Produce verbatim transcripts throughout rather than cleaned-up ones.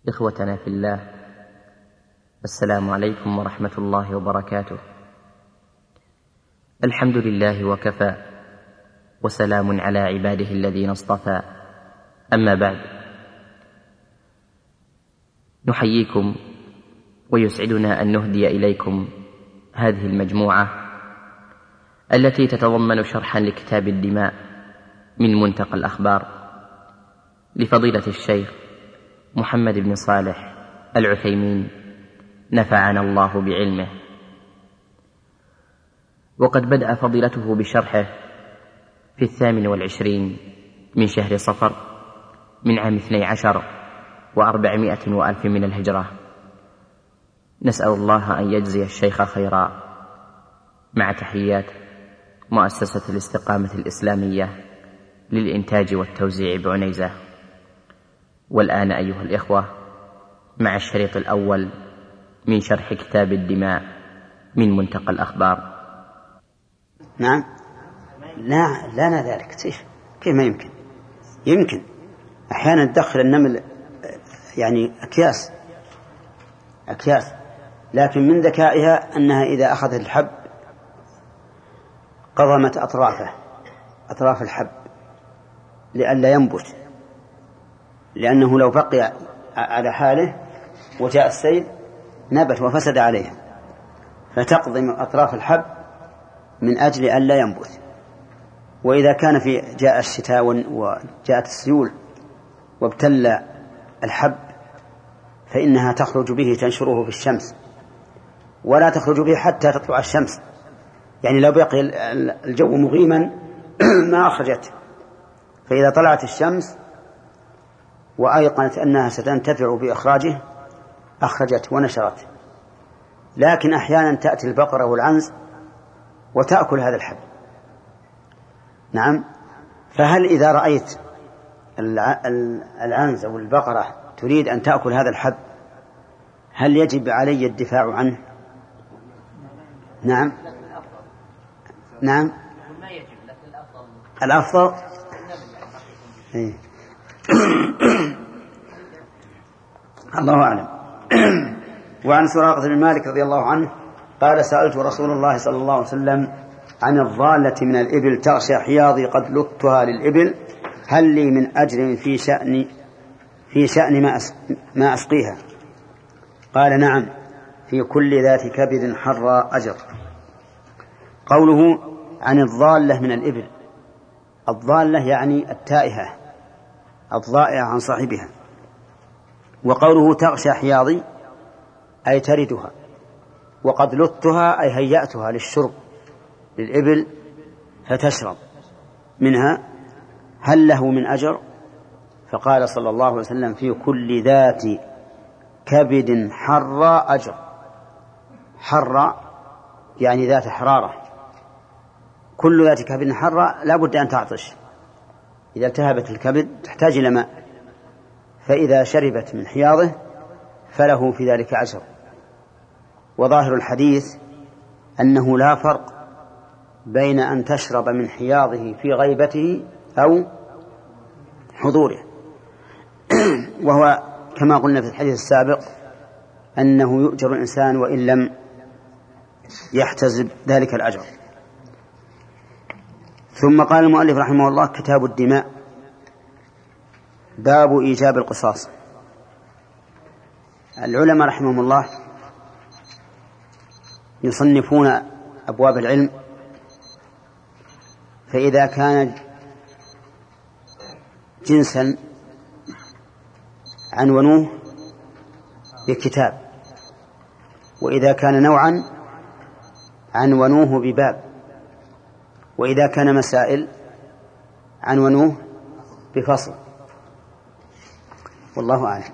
إخوتنا في الله، السلام عليكم ورحمة الله وبركاته. الحمد لله وكفى، وسلام على عباده الذين اصطفى. أما بعد، نحييكم ويسعدنا أن نهدي إليكم هذه المجموعة التي تتضمن شرحا لكتاب الدماء من منتقى الأخبار لفضيلة الشيخ محمد بن صالح العثيمين، نفعنا الله بعلمه. وقد بدأ فضيلته بشرحه في الثامن والعشرين من شهر صفر من عام اثني عشر وأربعمائة وألف من الهجرة. نسأل الله أن يجزي الشيخ خيرا، مع تحيات مؤسسة الاستقامة الإسلامية للإنتاج والتوزيع بعنيزة. والآن أيها الإخوة، مع الشريط الأول من شرح كتاب الدماء من منتقى الأخبار. نعم. لا لا ذلك كيف كيف ما يمكن يمكن أحيانا تدخل النمل يعني أكياس أكياس لكن من ذكائها أنها إذا أخذت الحب قضمت أطرافه أطراف الحب لئلا ينبت، لأنه لو بقي على حاله وجاء السيل نبت وفسد عليها، فتقضم أطراف الحب من أجل أن لا ينبت. وإذا كان في جاء الشتاء وجاءت السيول وابتل الحب فإنها تخرج به تنشره في الشمس، ولا تخرج به حتى تطلع الشمس، يعني لو بقي الجو مغيما ما أخرجت. فإذا طلعت الشمس وأيقنت أنها ستنتفع بإخراجه أخرجت ونشرت. لكن أحيانا تأتي البقرة والعنز وتأكل هذا الحب. نعم. فهل إذا رأيت العنز أو البقرة تريد أن تأكل هذا الحب هل يجب علي الدفاع عنه؟ نعم نعم الأفضل إيه. الله أعلم. وعن سراقة بن مالك رضي الله عنه قال: سألت رسول الله صلى الله عليه وسلم عن الضالة من الإبل تغشى حياضي قد لطها للإبل، هل لي من أجر في شأن في شأن ما ما أسقيها؟ قال: نعم، في كل ذات كبد حر أجر. قوله عن الضالة من الإبل، الضالة يعني التائهة الضائعة عن صاحبها. وقوله تغشى حياضي أي تردها، وقد لطها أي هيأتها للشرب للإبل فتشرب منها، هل له من أجر؟ فقال صلى الله عليه وسلم: في كل ذات كبد حر أجر. حر يعني ذات حرارة، كل ذات كبد حر لا بد أن تعطش، إذا التهبت الكبد تحتاج إلى ماء، فإذا شربت من حياضه فله في ذلك أجر. وظاهر الحديث أنه لا فرق بين أن تشرب من حياضه في غيبته أو حضوره. وهو كما قلنا في الحديث السابق أنه يؤجر الإنسان وإن لم يحتزب ذلك الأجر. ثم قال المؤلف رحمه الله: كتاب الدماء، باب إيجاب القصاص. العلماء رحمهم الله يصنفون أبواب العلم، فإذا كان جنسا عنونوه بكتاب، وإذا كان نوعا عنونوه بباب، وإذا كان مسائل عنونوه بفصل، والله أعلم.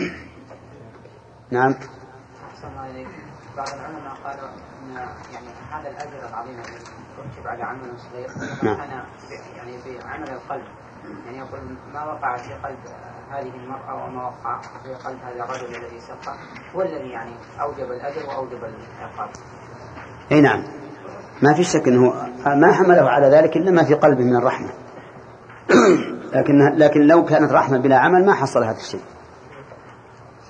نعم. بعض العلماء قالوا أن يعني هذا الأجر العظيم الذي يكتب على عمل صغير كان يعني بعمل القلب، يعني يقول ما وقع في قلب هذه المرأة وما وقع في قلب هذا الرجل الذي سقى هو الذي يعني أوجب الأجر وأوجب العقاب. أي نعم، ما في شك أنه ما حمله على ذلك إلا ما في قلبه من الرحمة. لكن لكن لو كانت رحمة بلا عمل ما حصل هذا الشيء.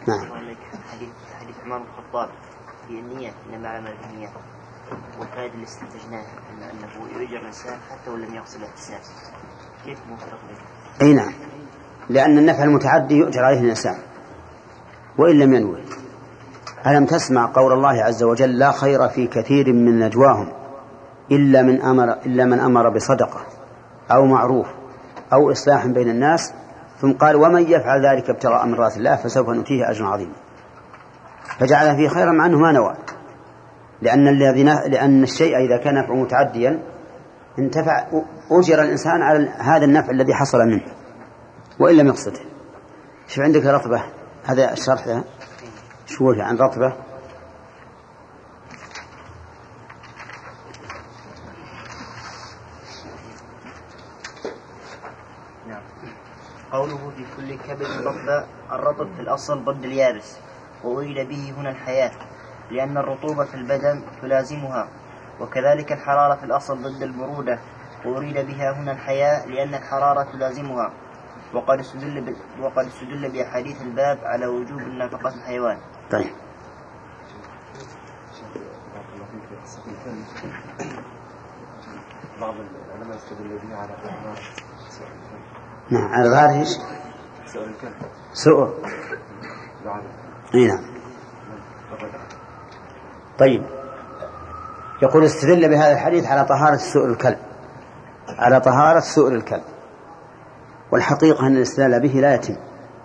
نعم. حديث حديث عمر بن الخطاب في النية إنما على النية، والفائدة اللي استنتجناها أنه يؤجر الإنسان حتى ولم يغسل الاغتسال، كيف موفق به؟ أي نعم، لأن النفع المتعدي يؤجر عليه الإنسان وإن لم ينوي. ألم تسمع قول الله عز وجل: لا خير في كثير من نجواهم إلا من أمر إلا من أمر بصدقة أو معروف أو إصلاح بين الناس، ثم قال: ومن يفعل ذلك ابتغاء مرضات الله فسوف نؤتيه أجرا عظيما. فجعل فيه خيرا مع أنه ما نوى، لأن الذي لأن الشيء إذا كان نفعه متعديا انتفع أجر الإنسان على هذا النفع الذي حصل منه وإن لم يقصده. شو عندك رطبة؟ هذا الشرح ده شو عن رطبة؟ قوله في كل كبد رطبة، الرطب في الأصل ضد اليابس، وأريد به هنا الحياة لأن الرطوبة في البدن تلازمها، وكذلك الحرارة في الأصل ضد البرودة، وأريد بها هنا الحياة لأن الحرارة تلازمها. وقد استدل وقد استدل بأحاديث الباب على وجوب نفقة الحيوان. طيب. بعض العلماء يستدل بها على نعم، على ظاهر ايش؟ سؤر الكلب. سؤر. اي نعم. طيب، يقول: استدل بهذا الحديث على طهارة سؤر الكلب، على طهارة سؤر الكلب. والحقيقة أن الاستدلال به لا يتم.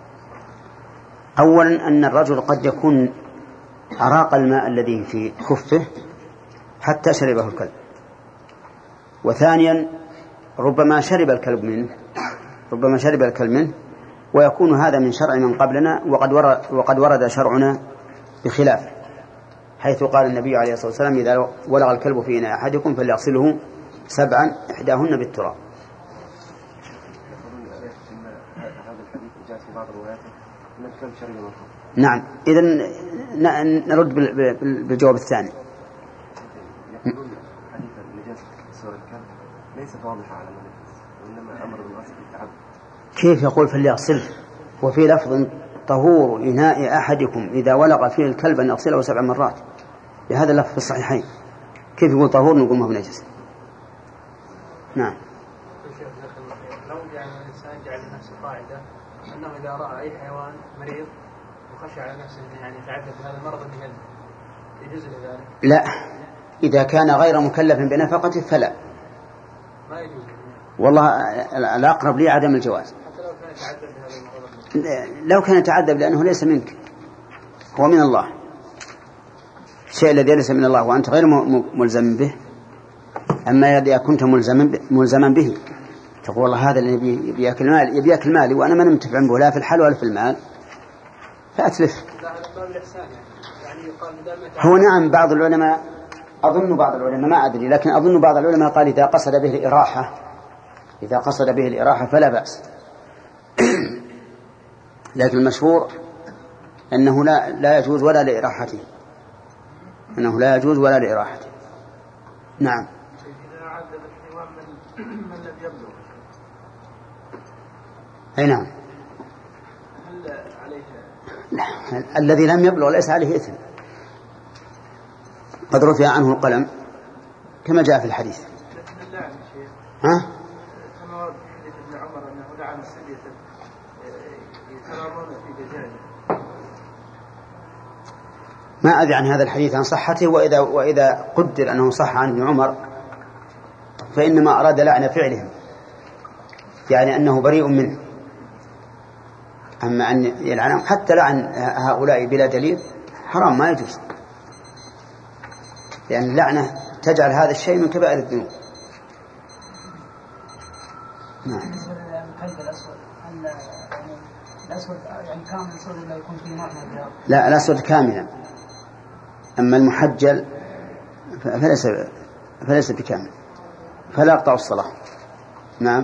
أولا أن الرجل قد يكون أراق الماء الذي في خفه حتى شربه الكلب، وثانيا ربما شرب الكلب منه ربما شرب الكلب منه ويكون هذا من شرع من قبلنا، وقد ورد, وقد ورد شرعنا بخلافه، حيث قال النبي عليه الصلاة والسلام: إذا ولغ الكلب في إناء أحدكم فليغسله سبعا إحداهن بالتراب. نعم، إذن نرد بالجواب الثاني. ليس واضحة على المنفس، وإنما أمر بالغسل بالتعب. كيف يقول فليغسله وفي لفظ: طهور إناء أحدكم إذا ولغ فيه الكلب أن يغسله سبع مرات؟ بهذا اللفظ في الصحيحين، كيف يقول طهور نقول ما هو نجس؟ نعم. لو يعني الإنسان جعل لنفسه قاعدة أنه إذا رأى أي حيوان مريض وخشى على نفسه يعني يتعدى بهذا المرض بهذا يجوز لذلك؟ لا، إذا كان غير مكلف بنفقته فلا. ما يجوز. والله الأقرب لي عدم الجواز. حتى لو كان يتعدى بهذا المرض. لو كان يتعدى لأنه ليس منك، هو من الله. الشيء الذي ليس من الله وأنت غير ملزم به. أما إذا كنت ملزما به تقول: والله هذا اللي يبي يأكل مال يبي يأكل مالي وأنا ما متفع به لا في الحل ولا في المال، فأتلف. هو نعم، بعض العلماء أظن بعض العلماء ما أدري، لكن أظن بعض العلماء قال إذا قصد به الإراحة إذا قصد به الإراحة فلا بأس. لكن المشهور أنه لا لا يجوز ولا لإراحته أنه لا يجوز ولا لإراحته. نعم. إذا عدد الحيوان من من لم يبلغ. أي نعم. هل عليه؟ لا، الذي لم يبلغ ليس عليه إثم، قد رفع عنه القلم كما جاء في الحديث. لكن اللعن شيء. ها؟ كما ورد في حديث ابن عمر أنه لعن السبية يترامون في دجاجة. ما أدري عن هذا الحديث عن صحته، وإذا وإذا قدر أنه صح عن ابن عمر فإنما أراد لعن فعلهم، يعني أنه بريء منه. أما أن يلعنهم حتى لعن هؤلاء بلا دليل حرام، ما يجوز، لأن يعني اللعنة تجعل هذا الشيء من كبائر الذنوب. نعم. الكلب الأسود يعني الأسود يعني كامل أسود ولا يكون فيه نوع من البياض؟ لا، الأسود كاملا، أما المحجل فليس فليس بكامل، فلا يقطع الصلاة. نعم.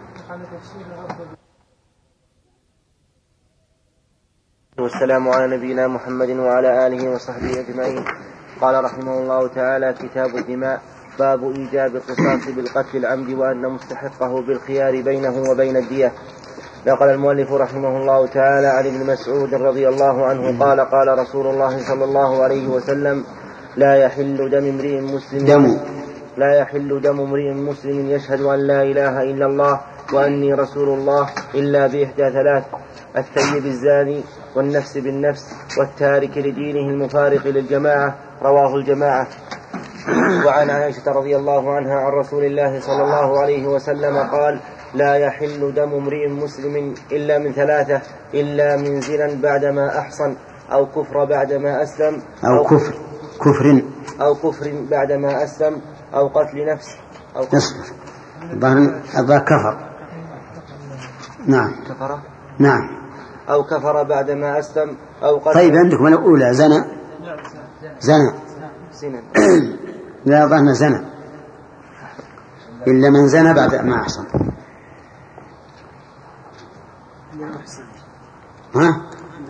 والسلام على نبينا محمد وعلى آله وصحبه أجمعين. قال رحمه الله تعالى: كتاب الدماء. باب إيجاب القصاص بالقتل العمد وأن مستحقه بالخيار بينه وبين الدية. نقل المؤلف رحمه الله تعالى عن ابن مسعود رضي الله عنه قال قال رسول الله صلى الله عليه وسلم لا يحل دم امرئ مسلم دم لا يحل دم امرئ مسلم يشهد أن لا إله إلا الله وأني رسول الله إلا بإحدى ثلاث: الثيب الزاني، والنفس بالنفس، والتارك لدينه المفارق للجماعة. رواه الجماعة. وعن عائشة رضي الله عنها عن رسول الله صلى الله عليه وسلم قال: لا يحل دم امرئ مسلم إلا من ثلاثة: إلا من زنا بعدما أحصن، أو كفر بعدما أسلم، أو, أو كفر كفر أو كفر بعدما أسلم، أو قتل نفس، أو نصف هذا كفر. نعم كفر نعم أو كفر بعدما أسلم، أو قتل. طيب عندكم الأولى زنا زنا لا ظن زنا إلا من زنا بعد ما أحصن. ها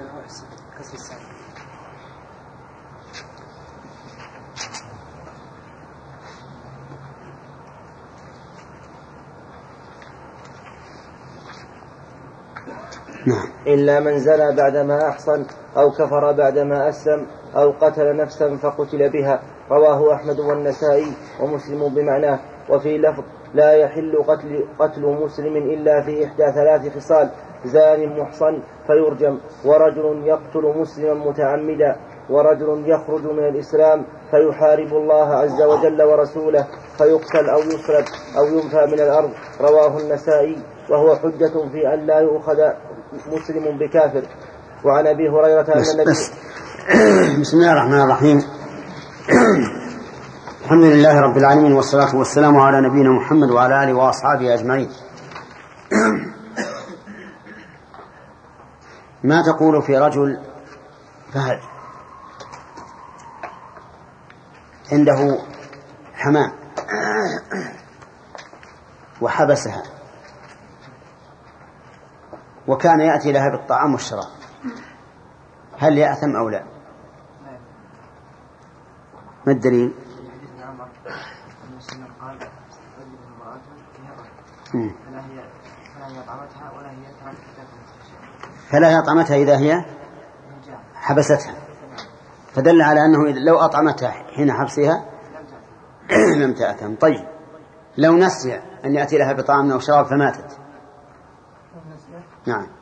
نعم. إلا من زنى بعدما أحصن، أو كفر بعدما أسلم، أو قتل نفسا فقتل بها. رواه أحمد والنسائي ومسلم بمعناه. وفي لفظ: لا يحل قتل, قتل مسلم إلا في إحدى ثلاث خصال: زان محصن فيرجم، ورجل يقتل مسلما متعمدا، ورجل يخرج من الإسلام فيحارب الله عز وجل ورسوله فيقتل أو يصلب أو ينفى من الأرض. رواه النسائي، وهو حجة في أن لا يؤخذ مسلم بكافر. وعن أبي هريرة أن النبي بس. بسم الله الرحمن الرحيم. الحمد لله رب العالمين، والصلاة والسلام على نبينا محمد وعلى آله وأصحابه أجمعين. ما تقول في رجل فهد عنده حمام وحبسها، وكان يأتي لها بالطعام والشراب، هل يأثم أو لا؟ ما الدليل؟ فلا هي أطعمتها إذا هي حبستها، فدل على أنه لو أطعمتها حين حبسها لم تأثم. طيب لو نسي أن يأتي لها بطعام أو شراب فماتت؟ نعم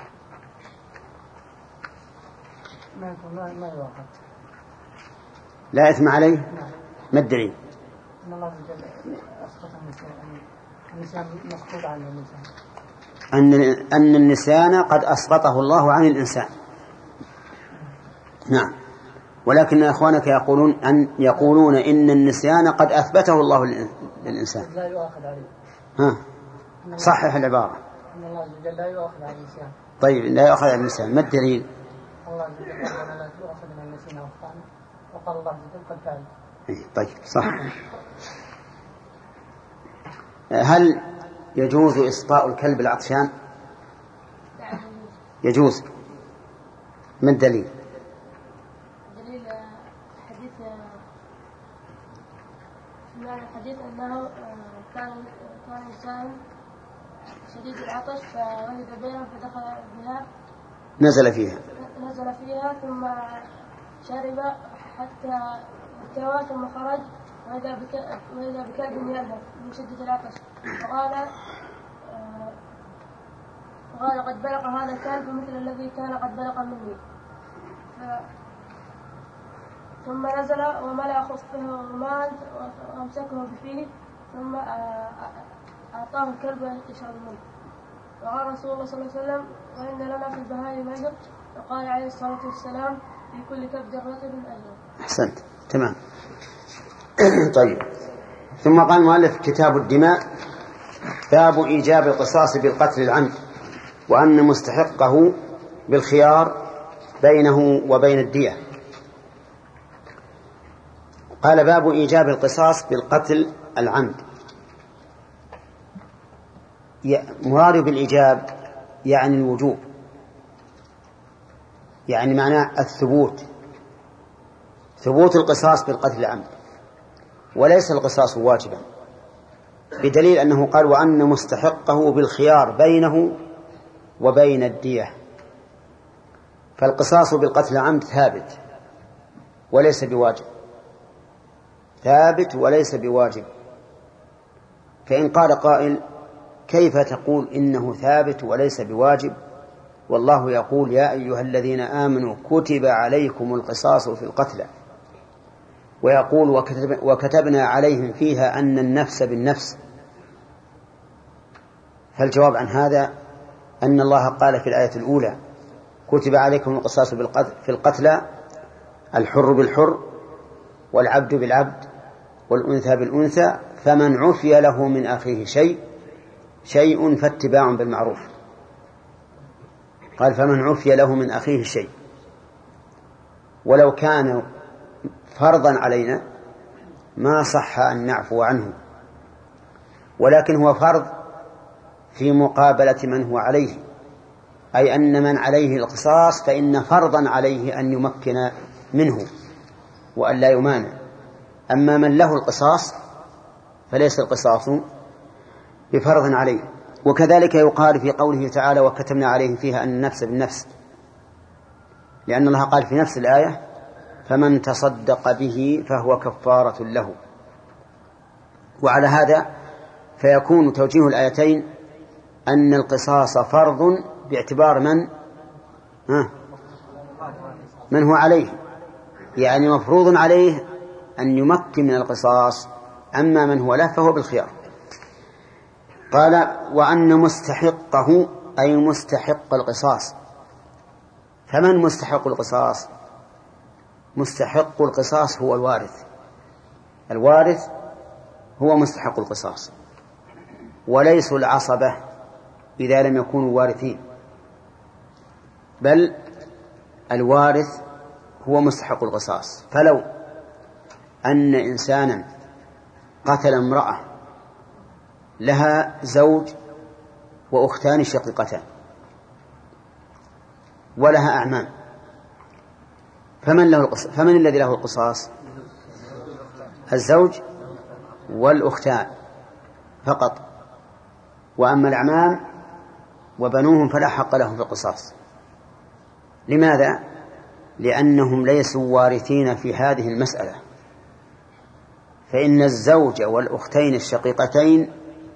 لا إثم عليه. ما الدليل؟ أن الله أسقط النسيان مسقوط عن الإنسان، أن أن النسيان قد أسقطه الله عن الإنسان. نعم، ولكن أخوانك يقولون أن يقولون إن النسيان قد أثبته الله للإنسان. لا يؤاخذ عليه. ها صحح العبارة. أن الله عز وجل لا يؤاخذ على النسيان. طيب لا يؤاخذ على النسيان، ما الدليل؟ الله عز وجل لا يؤاخذ من النسيان وأخطأنا، وقال الله عز وجل قد فعل. طيب صح. هل يجوز إسقاء الكلب العطشان؟ يجوز. ما الدليل؟ دليل حديث معنى الحديث أنه كان كان إنسان شديد العطش فوجد بئرا فدخل بها، نزل فيها نزل فيها ثم شرب حتى ارتوى ثم خرج وإذا بكلب يلهث من شدة العطش، فقال وقال قد بلغ هذا الكلب مثل الذي كان قد بلغ مني. ثم نزل وملأ خصفه ماء وأمسكه بفيه ثم أعطاه الكلب يشرب منه. وقال رسول الله صلى الله عليه وسلم: وإن لنا في البهائم أجر. وقال عليه الصلاة والسلام: في كل كبد رطب أجر. أحسنت تمام. طيب ثم قال المؤلف: كتاب الدماء، باب إيجاب القصاص بالقتل العمد، وأن مستحقه بالخيار بينه وبين الدية. قال: باب إيجاب القصاص بالقتل العمد. مراد بالإيجاب يعني الوجوب، يعني معناه الثبوت، ثبوت القصاص بالقتل العمد، وليس القصاص واجبا، بدليل أنه قال: وأن مستحقه بالخيار بينه وبين الدية. فالقصاص بالقتل عمد ثابت وليس بواجب، ثابت وليس بواجب. فإن قال قائل كيف تقول إنه ثابت وليس بواجب والله يقول يا أيها الذين آمنوا كتب عليكم القصاص في القتلى، ويقول وكتب وكتبنا عليهم فيها أن النفس بالنفس؟ فالجواب عن هذا أن الله قال في الآية الأولى كتب عليكم القصاص في القتلى، الحر بالحر والعبد بالعبد والأنثى بالأنثى، فمن عفي له من أخيه شيء شيء فاتباع بالمعروف. قال فمن عفي له من أخيه شيء، ولو كان فرضا علينا ما صح أن نعفو عنه، ولكن هو فرض في مقابلة من هو عليه، أي أن من عليه القصاص فإن فرضا عليه أن يمكن منه وأن لا يمانع. أما من له القصاص فليس القصاص بفرض عليه. وكذلك يقال في قوله تعالى وكتبنا عليهم فيها أن النفس بالنفس، لأن الله قال في نفس الآية فمن تصدق به فهو كفارة له. وعلى هذا فيكون توجيه الآيتين أن القصاص فرض باعتبار من ها من هو عليه، يعني مفروض عليه أن يمكن من القصاص، أما من هو له فهو بالخيار. قال وأن مستحقه أي مستحق القصاص. فمن مستحق القصاص؟ مستحق القصاص هو الوارث، الوارث هو مستحق القصاص، وليسوا العصبة إذا لم يكونوا وارثين، بل الوارث هو مستحق القصاص. فلو أن إنسانا قتل امرأة لها زوج وأختان شقيقتان ولها أعمام، فمن له القصاص؟ فمن الذي له القصاص؟ الزوج والأختان فقط، وأما الأعمام وبنوهم فلا حق لهم في القصاص. لماذا؟ لأنهم ليسوا وارثين في هذه المسألة، فإن الزوج والأختين الشقيقتين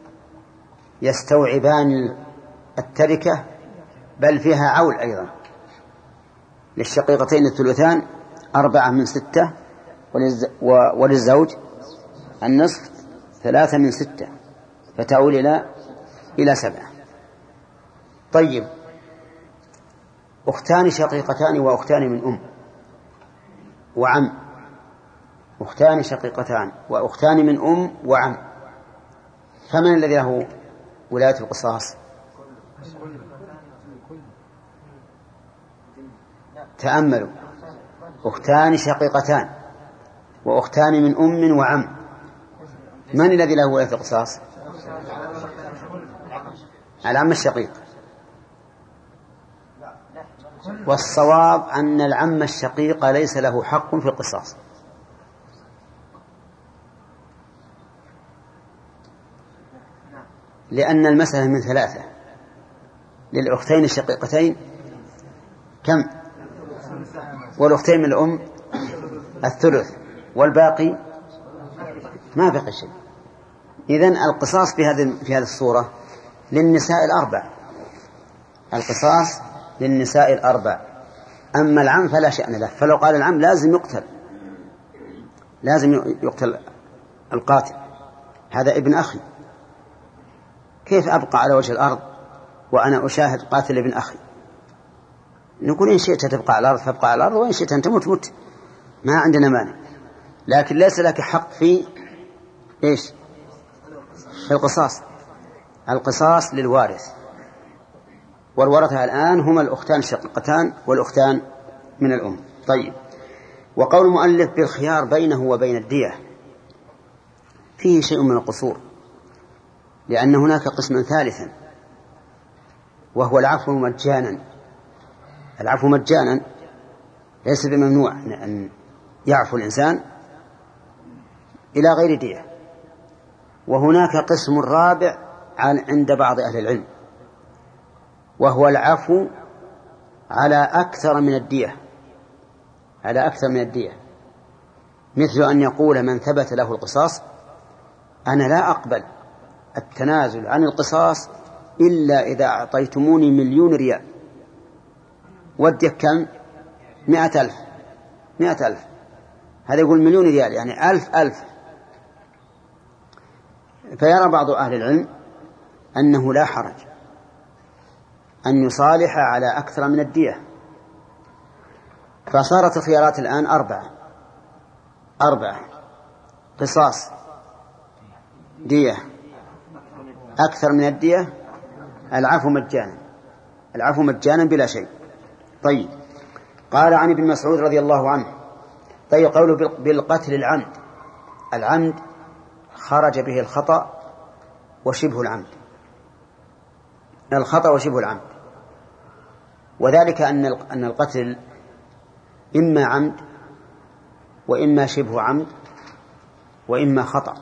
يستوعبان التركة، بل فيها عول أيضا. للشقيقتين الثلثان، أربعة من ستة، وللزوج النصف، ثلاثة من ستة، فتعول إلى إلى سبعة. طيب، أختان شقيقتان وأختان من أم وعم، أختان شقيقتان وأختان من أم وعم، فمن الذي له ولاية القصاص؟ تأملوا، أختان شقيقتان وأختان من أم وعم، من الذي له ولاية القصاص؟ العم الشقيق. والصواب أن العم الشقيق ليس له حق في القصاص، لأن المسألة من ثلاثة. للأختين الشقيقتين كم؟ والأختين من الأم الثلث، والباقي ما بقي شيء. إذن القصاص في هذه في هذه الصورة للنساء الأربع، القصاص للنساء الأربع. أما العم فلا شأن له، فلو قال العم لازم يقتل، لازم يقتل القاتل، هذا ابن أخي، كيف أبقى على وجه الأرض وأنا أشاهد قاتل ابن أخي؟ نقول إن شئت تبقى على الأرض فابقى على الأرض، وإن شئت أن تموت مت، ما عندنا مانع. لكن ليس لك حق في إيش؟ في القصاص. القصاص للوارث، والورثة الآن هما الأختان الشقيقتان والأختان من الأم. طيب، وقول المؤلف بالخيار بينه وبين الدية فيه شيء من القصور، لأن هناك قسما ثالثا وهو العفو مجانا. العفو مجانا ليس بممنوع أن يعفو الإنسان إلى غير دية. وهناك قسم رابع عند بعض أهل العلم وهو العفو على أكثر من الدية، على أكثر من الدية، مثل أن يقول من ثبت له القصاص أنا لا أقبل التنازل عن القصاص إلا إذا أعطيتموني مليون ريال، والدية كم؟ مئة ألف، مئة ألف، هذا يقول مليون ريال يعني ألف ألف. فيرى بعض أهل العلم أنه لا حرج أن يصالح على أكثر من الدية، فصارت الخيارات الآن أربعة أربعة: قصاص، دية، أكثر من الدية، العفو مجانا، العفو مجانا بلا شيء. طيب، قال عن ابن مسعود رضي الله عنه: طيب قوله بالقتل العمد، العمد خرج به الخطأ وشبه العمد، الخطأ وشبه العمد، وذلك أن أن القتل إما عمد وإما شبه عمد وإما خطأ.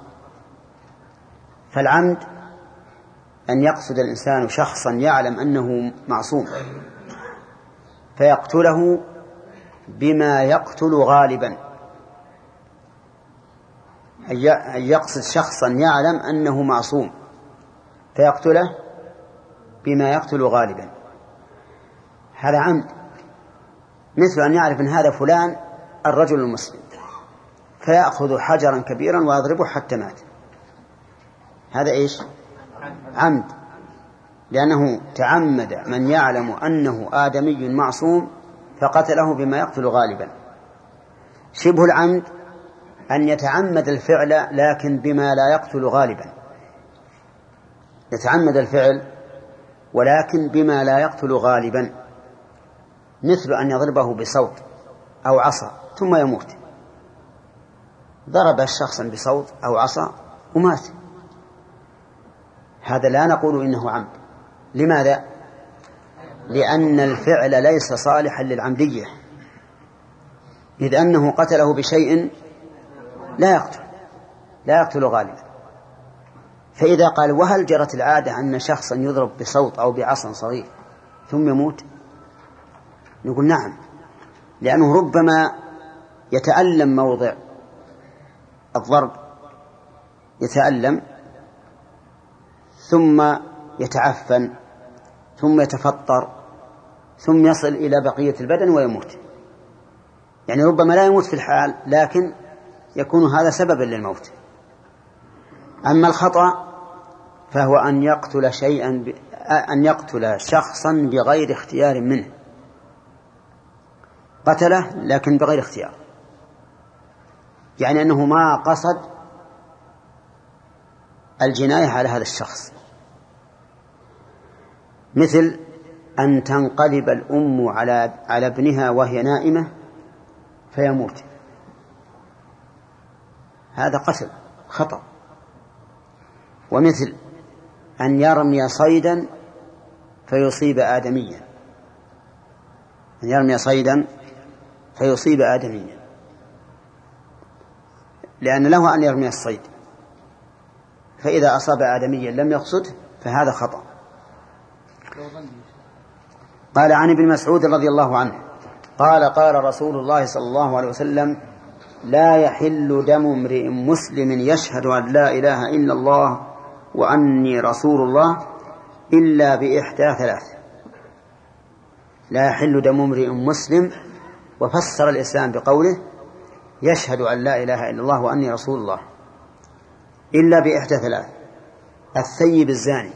فالعمد أن يقصد الإنسان شخصا يعلم أنه معصوم فيقتله بما يقتل غالبا، أن يقصد شخصا يعلم أنه معصوم فيقتله بما يقتل غالبا، هذا عمد. مثل أن يعرف أن هذا فلان الرجل المسلم فيأخذ حجرا كبيرا ويضربه حتى مات، هذا إيش؟ عمد، لأنه تعمد من يعلم أنه آدمي معصوم فقتله بما يقتل غالبا. شبه العمد أن يتعمد الفعل لكن بما لا يقتل غالبا، يتعمد الفعل ولكن بما لا يقتل غالبا، مثل أن يضربه بصوت أو عصا ثم يموت، ضرب الشخص بصوت أو عصا ومات، هذا لا نقول إنه عمد. لماذا؟ لأن الفعل ليس صالحا للعمدية، إذ أنه قتله بشيء لا يقتل لا يقتل غالبا. فإذا قال وهل جرت العادة أن شخصا يضرب بصوت أو بعصا صغير ثم يموت؟ نقول نعم، لأنه ربما يتألم موضع الضرب، يتألم ثم يتعفن ثم يتفطر ثم يصل إلى بقية البدن ويموت، يعني ربما لا يموت في الحال لكن يكون هذا سببا للموت. أما الخطأ فهو أن يقتل شيئا ب... أن يقتل شخصا بغير اختيار منه، قتله لكن بغير اختيار، يعني أنه ما قصد الجناية على هذا الشخص، مثل أن تنقلب الأم على على ابنها وهي نائمة فيموت، هذا قتل خطأ. ومثل أن يرمي صيدا فيصيب آدميا، أن يرمي صيدا فيصيب آدميا، لأن له أن يرمي الصيد، فإذا أصاب آدميا لم يقصده فهذا خطأ. قال عن ابن مسعود رضي الله عنه قال قال رسول الله صلى الله عليه وسلم: لا يحل دم امرئ مسلم يشهد أن لا إله إلا الله وأني رسول الله إلا بإحدى ثلاث. لا يحل دم امرئ مسلم، وفسر الإسلام بقوله يشهد أن لا إله إلا الله وأني رسول الله إلا بإحدى ثلاث: الثيب الزاني.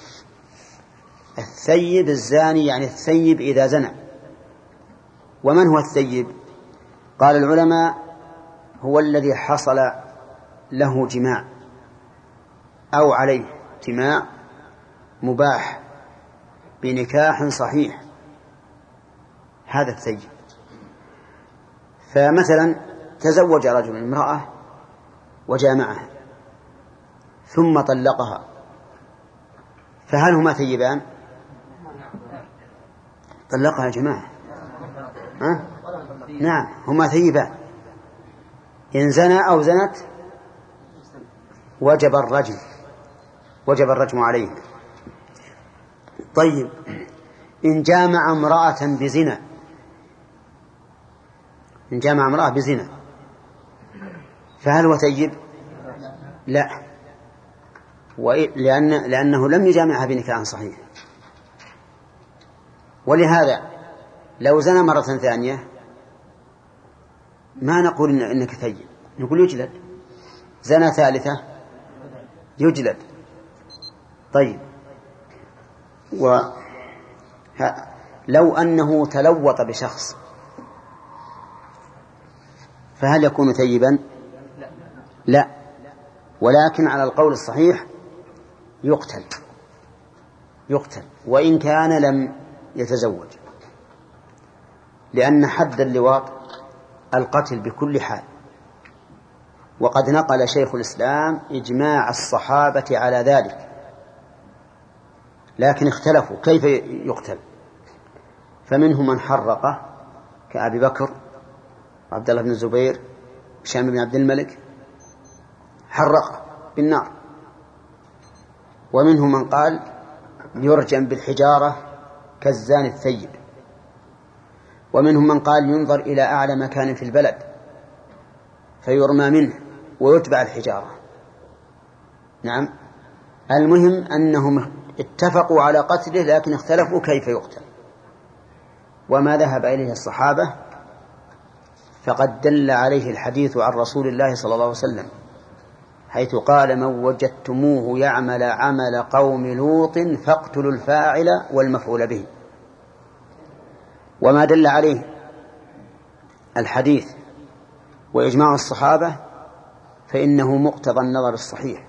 الثيب الزاني يعني الثيب إذا زنى. ومن هو الثيب؟ قال العلماء: هو الذي حصل له جماع أو عليه جماع مباح بنكاح صحيح، هذا الثيب. فمثلا تزوج رجل امرأة وجامعها ثم طلقها، فهل هما ثيبان؟ طلقها يا جماعة، ها؟ نعم هما ثيبان، إن زنى أو زنت وجب الرجم، وجب الرجم عليه. طيب، إن جامع امرأة بزنا، إن جامع امرأة بزنا فهل هو ثيب؟ لا، لأن لأنه لم يجامعها بنكاح صحيح. ولهذا لو زنى مرة ثانية ما نقول إنك ثيب، نقول يجلد. زنى ثالثة يجلد. طيب، ولو أنه تلوط بشخص فهل يكون ثيبا؟ لا، ولكن على القول الصحيح يقتل يقتل وإن كان لم يتزوج، لأن حد اللواط القتل بكل حال. وقد نقل شيخ الإسلام إجماع الصحابة على ذلك، لكن اختلفوا كيف يقتل. فمنهم من حرقه كأبي بكر عبد الله بن الزبير هشام بن عبد الملك، حرقه بالنار. ومنهم من قال يرجم بالحجارة كالزاني الثيب. ومنهم من قال ينظر إلى أعلى مكان في البلد فيرمى منه ويتبع الحجارة. نعم، المهم أنهم اتفقوا على قتله لكن اختلفوا كيف يقتل. وما ذهب إليه الصحابة فقد دل عليه الحديث عن رسول الله صلى الله عليه وسلم، حيث قال: من وجدتموه يعمل عمل قوم لوط فاقتلوا الفاعل والمفعول به. وما دل عليه الحديث وإجماع الصحابة فإنه مقتضى النظر الصحيح،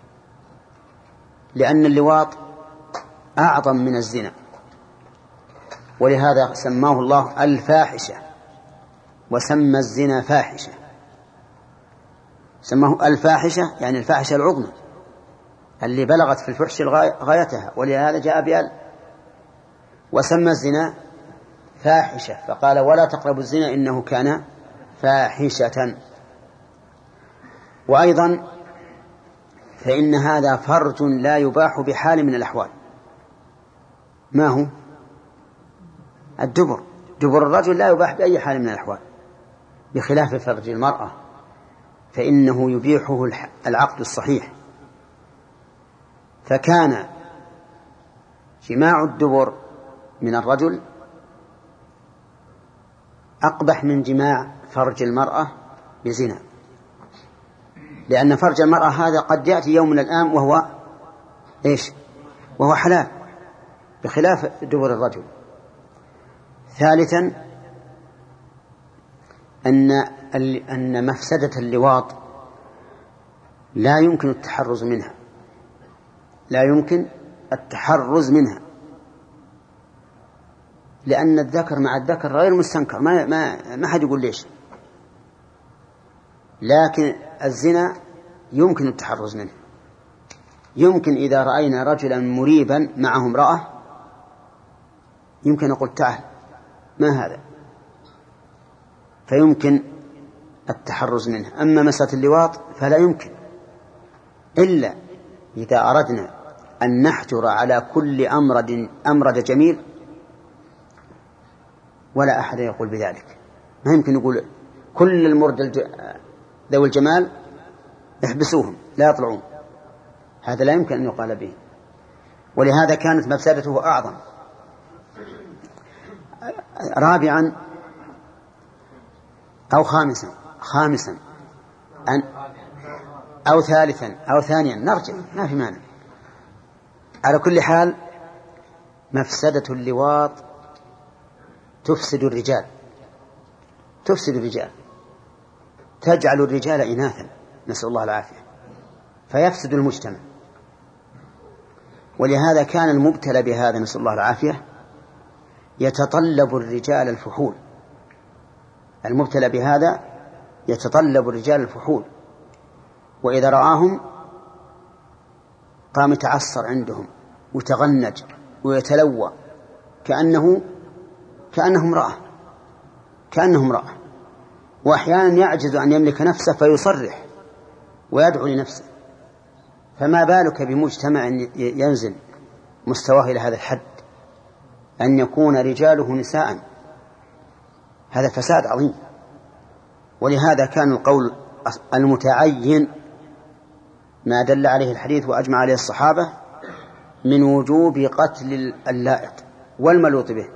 لأن اللواط أعظم من الزنا، ولهذا سماه الله الفاحشة، وسمى الزنا فاحشة. سماه الفاحشة يعني الفاحشة العظمى اللي بلغت في الفحش غايتها، ولهذا جاء بأل. وسمى الزنا فاحشة فقال: ولا تقربوا الزنا إنه كان فاحشة. وأيضا فإن هذا فرج لا يباح بحال من الأحوال. ما هو؟ الدبر. دبر الرجل لا يباح بأي حال من الأحوال، بخلاف فرج المرأة فإنه يبيحه العقد الصحيح. فكان جماع الدبر من الرجل أقبح من جماع فرج المرأة بزنا، لأن فرج المرأة هذا قد يأتي يوم من الأيام وهو إيش؟ وهو حلال، بخلاف دبر الرجل. ثالثا أن أن مفسدة اللواط لا يمكن التحرز منها، لا يمكن التحرز منها، لأن الذكر مع الذكر غير مستنكر، ما ما ما حد يقول ليش. لكن الزنا يمكن التحرز منه. يمكن إذا رأينا رجلا مريبا معه امرأة يمكن نقول: تعال، ما هذا؟ فيمكن التحرز منه. أما مسألة اللواط فلا يمكن، إلا إذا أردنا أن نحجر على كل أمرد أمرد جميل، ولا أحد يقول بذلك. ما يمكن يقول كل المرد الج... ذوي الجمال احبسوهم لا يطلعون، هذا لا يمكن أن يقال به. ولهذا كانت مفسدته أعظم. رابعا أو خامسا خامسا أن أو ثالثا أو ثانيا، نرجع ما في مانع. على كل حال مفسدة اللواط تفسد الرجال، تفسد الرجال، تجعل الرجال إناثا، نسأل الله العافية، فيفسد المجتمع. ولهذا كان المبتلى بهذا نسأل الله العافية يتطلب الرجال الفحول. المبتلى بهذا يتطلب الرجال الفحول، وإذا رآهم قام يتعصر عندهم ويتغنج ويتلوى كأنه كأنه امرأة كأنه امرأة وأحيانا يعجز أن يملك نفسه فيصرح ويدعو لنفسه. فما بالك بمجتمع ينزل مستواه إلى هذا الحد؟ أن يكون رجاله نساء، هذا فساد عظيم. ولهذا كان القول المتعين ما دل عليه الحديث وأجمع عليه الصحابة من وجوب قتل اللائط والملوط به،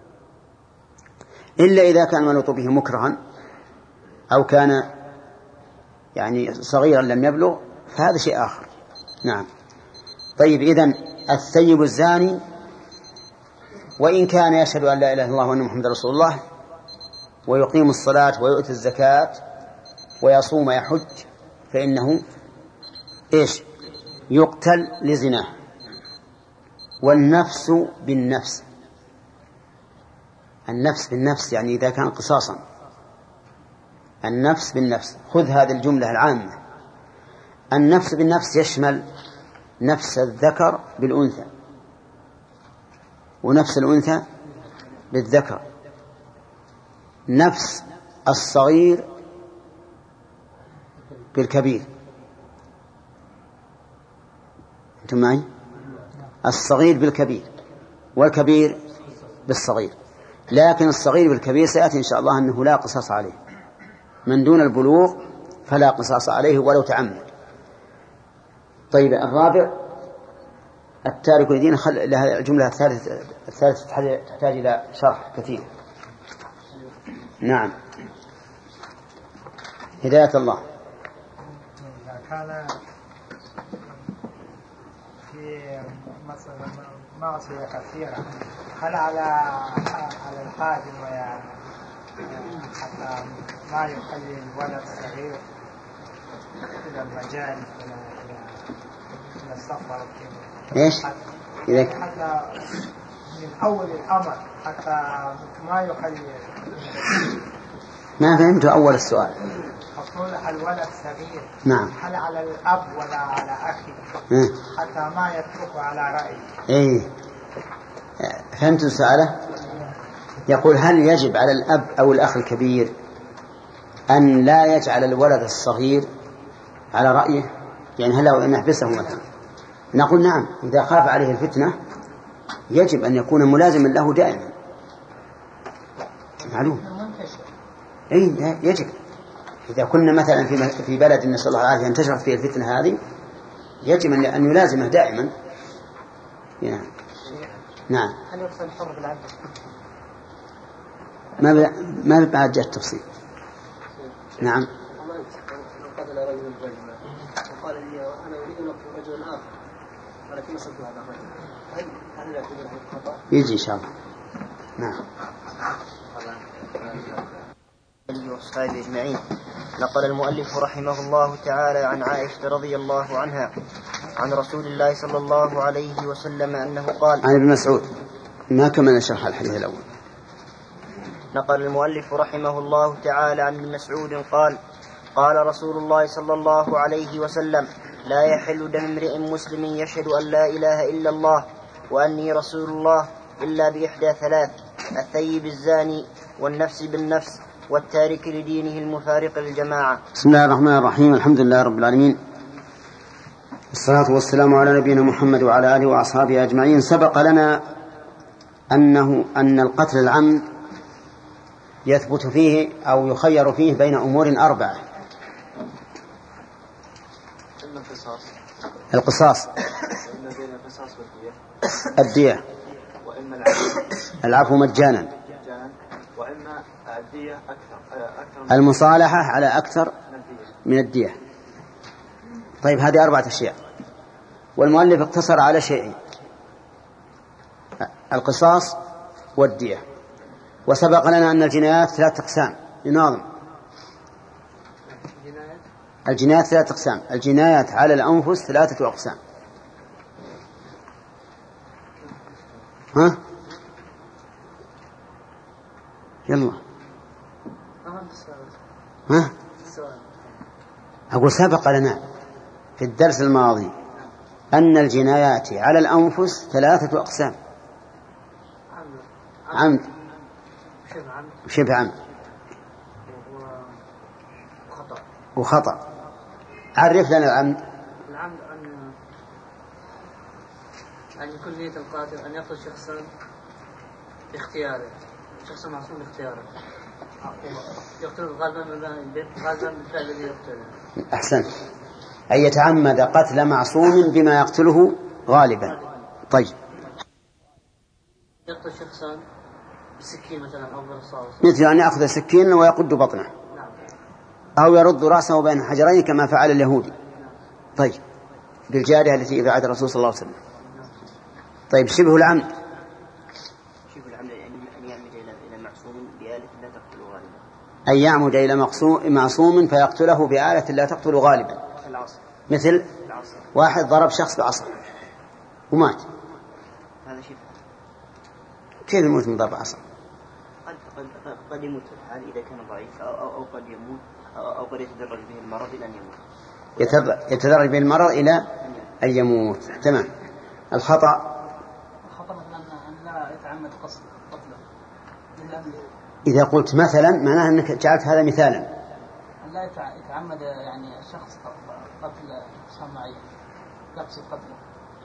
إلا إذا كان الملوط به مكرها أو كان يعني صغيرا لم يبلغ، فهذا شيء آخر. نعم. طيب، إذن الثيب الزاني وإن كان يشهد أن لا إله إلا الله وأن محمد رسول الله ويقيم الصلاة ويؤتي الزكاة ويصوم ويحج، فإنه إيش؟ يقتل لزناه. والنفس بالنفس، النفس بالنفس يعني إذا كان قصاصا، النفس بالنفس. خذ هذه الجملة العامة، النفس بالنفس يشمل نفس الذكر بالأنثى ونفس الأنثى بالذكر، نفس الصغير بالكبير. أنتم معي؟ الصغير بالكبير والكبير بالصغير، لكن الصغير بالكبير سيأتي إن شاء الله أنه لا قصاص عليه، من دون البلوغ فلا قصاص عليه ولو تعمد. طيب، الرابع التارك لدين خل... لها الجملة الثالثة الثالثة تحتاج إلى شرح كثير. نعم. هداية الله. إذا كان في مثلا معصية كثيرة، هل على على الحاكم حتى ما يخلي الولد الصغير إلى المجال إلى السفر؟ إيش؟ إذا حتى من أول الأمر حتى ما يخلي. ما فهمت أول السؤال. أقول الولد صغير، نعم، هل على الأب ولا على أخي حتى ما يتركه على رأيه؟ إيه، فهمت سؤاله. يقول هل يجب على الأب أو الأخ الكبير أن لا يجعل الولد الصغير على رأيه؟ يعني هل لو أن يحبسه مثلا؟ نقول نعم، إذا خاف عليه الفتنة يجب أن يكون ملازما له دائما، معلوم. أي يجب. إذا كنا مثلا في في بلد نسأل الله العافية انتشرت فيه الفتنة هذه، يجب أن يلازمه دائما. يعني. نعم. هل يرسل الحر بالعبد؟ ما ب... ما بعد جاء التفصيل. نعم. لو قتل رجل رجلا وقال لي أنا أريد أن أقتل رجلا آخر ولكن صدت هذا الرجل، هل هل يعتبر هذا خطأ؟ يجي إن شاء الله. نعم. وأصحابه أجمعين. نقل المؤلف رحمه الله تعالى عن عائشة رضي الله عنها عن رسول الله صلى الله عليه وسلم أنه قال. عن ابن مسعود. ما كمل شرح الحديث الأول. نقل المؤلف رحمه الله تعالى عن ابن مسعود قال قال رسول الله صلى الله عليه وسلم: لا يحل دم امرئ مسلم يشهد أن لا إله إلا الله وأني رسول الله إلا بإحدى ثلاث: الثيب الزاني والنفس بالنفس والتارك لدينه المفارق للجماعة. بسم الله الرحمن الرحيم. الحمد لله رب العالمين، الصلاة والسلام على نبينا محمد وعلى آله وأصحابه أجمعين. سبق لنا أنه أن القتل العمد يثبت فيه أو يخير فيه بين أمور أربعة: القصاص، الدية، العفو مجانا، المصالحة على أكثر من الدية. طيب، هذه أربعة أشياء، والمؤلف اقتصر على شيئين: القصاص والدية. وسبق لنا أن الجنايات ثلاث أقسام. يناظم الجنايات ثلاث أقسام: الجنايات على الأنفس ثلاثة أقسام. ها يلا ها أقول سبق لنا في الدرس الماضي أن الجنايات على الأنفس ثلاثة أقسام: عمد، شبه عمد، وخطأ. عرف لنا العمد. العمد أن أن يكون نية القاتل أن يقتل شخصا باختياره، شخص معصوم باختياره يقتل غالبا غالبا بالفعل الذي يقتله. أحسن، أن يتعمد قتل معصوم بما يقتله غالبا. طيب يقتل شخصا بسكين مثلا أو برصاص، مثل أن يأخذ سكينا ويقد بطنه أو يرد رأسه بين حجرين كما فعل اليهودي. طيب بالجارية التي إذا عاد الرسول صلى الله عليه وسلم. طيب شبه العمد، شبه العمد أن يعمد إلى معصوم بآلة لا تقتل غالبا، أن يعمد إلى معصوم فيقتله بآلة لا تقتل غالبا، مثل واحد ضرب شخص بعصا ومات، هذا شبه. كيف يموت من ضرب عصا؟ قد قد قد يموت الحال إذا كان ضعيف أو, أو, أو قد يموت أو قد يتدرج به المرض إلى أن يموت. يتدرج به المرض إلى أن يموت. تمام. الخطأ الخطأ مثلا أن لا يتعمد قصد قتله. إذا قلت مثلا معناه أنك جعلت هذا مثالا. أن لا يتعمد يعني شخص قتل شخص معين يقصد قتله.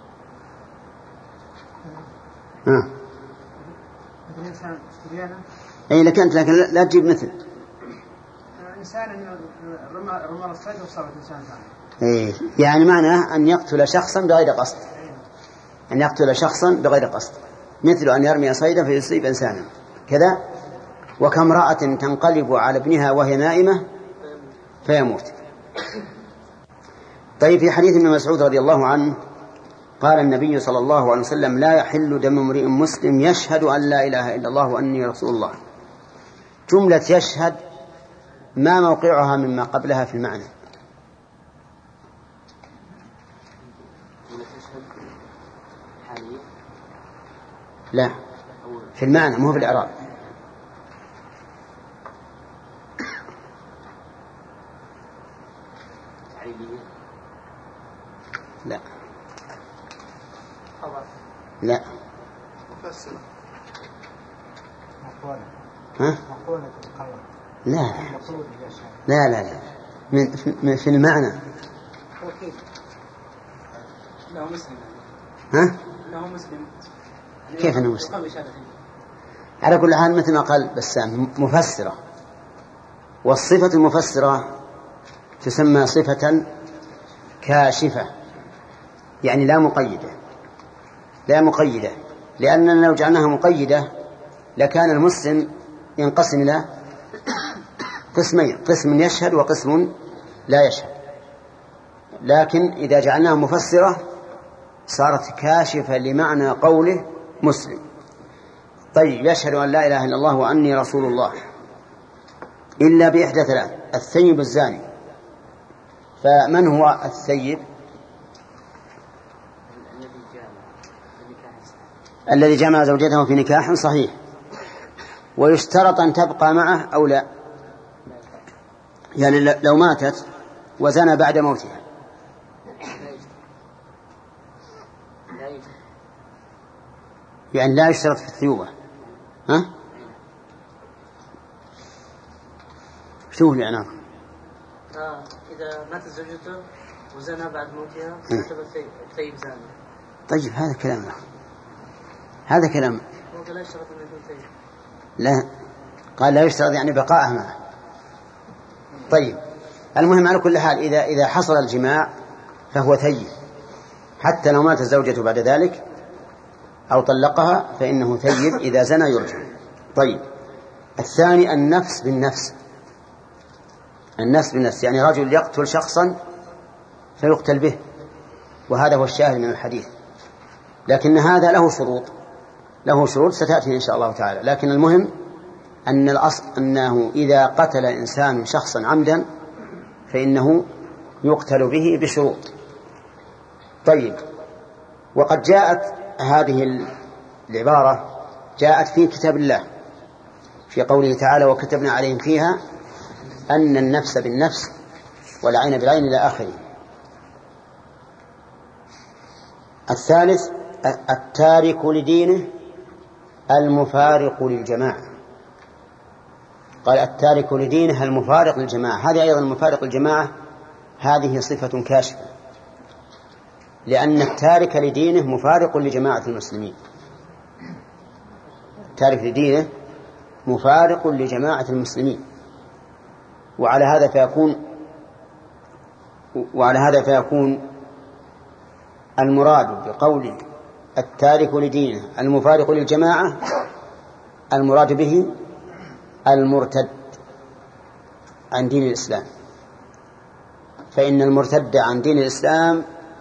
آه. الإنسان استبيانه. أي لك أنت، لكن لا تجيب مثل. إنسان رمى رمى الصيد وصارت إنسان ثاني. إيه يعني معناه أن يقتل شخصا بغير قصد. أن يقتل شخصا بغير قصد، مثل أن يرمي صيدا فيصيب إنسانا كذا. وكامرأة تنقلب على ابنها وهي نائمة فيموت. طيب في حديث ابن مسعود رضي الله عنه قال النبي صلى الله عليه وسلم: لا يحل دم امرئ مسلم يشهد أن لا إله إلا الله وأني رسول الله. جملة يشهد ما موقعها مما قبلها في المعنى؟ لا، في المعنى مو في الإعراب. لا لا ها؟ لا لا لا لا من في المعنى. لا مسلم. ها؟ لا مسلم. كيف أنه مسلم؟ على كل حال مثل ما قال بسام مفسرة، والصفة المفسرة تسمى صفة كاشفة، يعني لا مقيدة، لا مقيدة، لأننا لو جعلناها مقيدة لكان المسلم ينقسم إلى قسمين: قسم يشهد وقسم لا يشهد. لكن إذا جعلناها مفسرة صارت كاشفة لمعنى قوله مسلم. طيب يشهد أن لا إله إلا الله وأني رسول الله إلا بإحدى ثلاث: الثيب الزاني. فمن هو الثيب؟ الذي جمع زوجته في نكاح صحيح. ويشترط أن تبقى معه أو لا، يعني لو ماتت وزنى بعد موتها يعني لا يشترط في الثيوبة. ها؟ شوف الإعلان. آه إذا ماتت زوجته وزنى بعد موتها يعتبر ثيب زاني. طيب هذا كلام لا. هذا كلام هو لا يشترط أن يكون ثيب. لا، قال لا يشترط يعني بقاءه معه. طيب المهم على كل حال إذا إذا حصل الجماع فهو ثيب، حتى لو مات الزوجة بعد ذلك أو طلقها فإنه ثيب إذا زنى يرجع. طيب الثاني النفس بالنفس. النفس بالنفس يعني رجل يقتل شخصا فيقتل به، وهذا هو الشاهد من الحديث. لكن هذا له شروط، له شروط ستأتي إن شاء الله تعالى. لكن المهم أن الأصل أنه إذا قتل إنسان شخصا عمدا فإنه يقتل به بشروط. طيب وقد جاءت هذه العبارة جاءت في كتاب الله في قوله تعالى: وكتبنا عليهم فيها أن النفس بالنفس والعين بالعين إلى آخره. الثالث التارك لدينه المفارق للجماعة. قال التارك لدينه المفارق للجماعة. هذه أيضا المفارق للجماعة هذه صفة كاشفة، لأن التارك لدينه مفارق لجماعة المسلمين. التارك لدينه مفارق لجماعة المسلمين، وعلى هذا فيكون وعلى هذا فيكون المراد بقول التارك لدينه المفارق للجماعة المراد به المرتد عن دين الإسلام، فإن المرتد عن دين الإسلام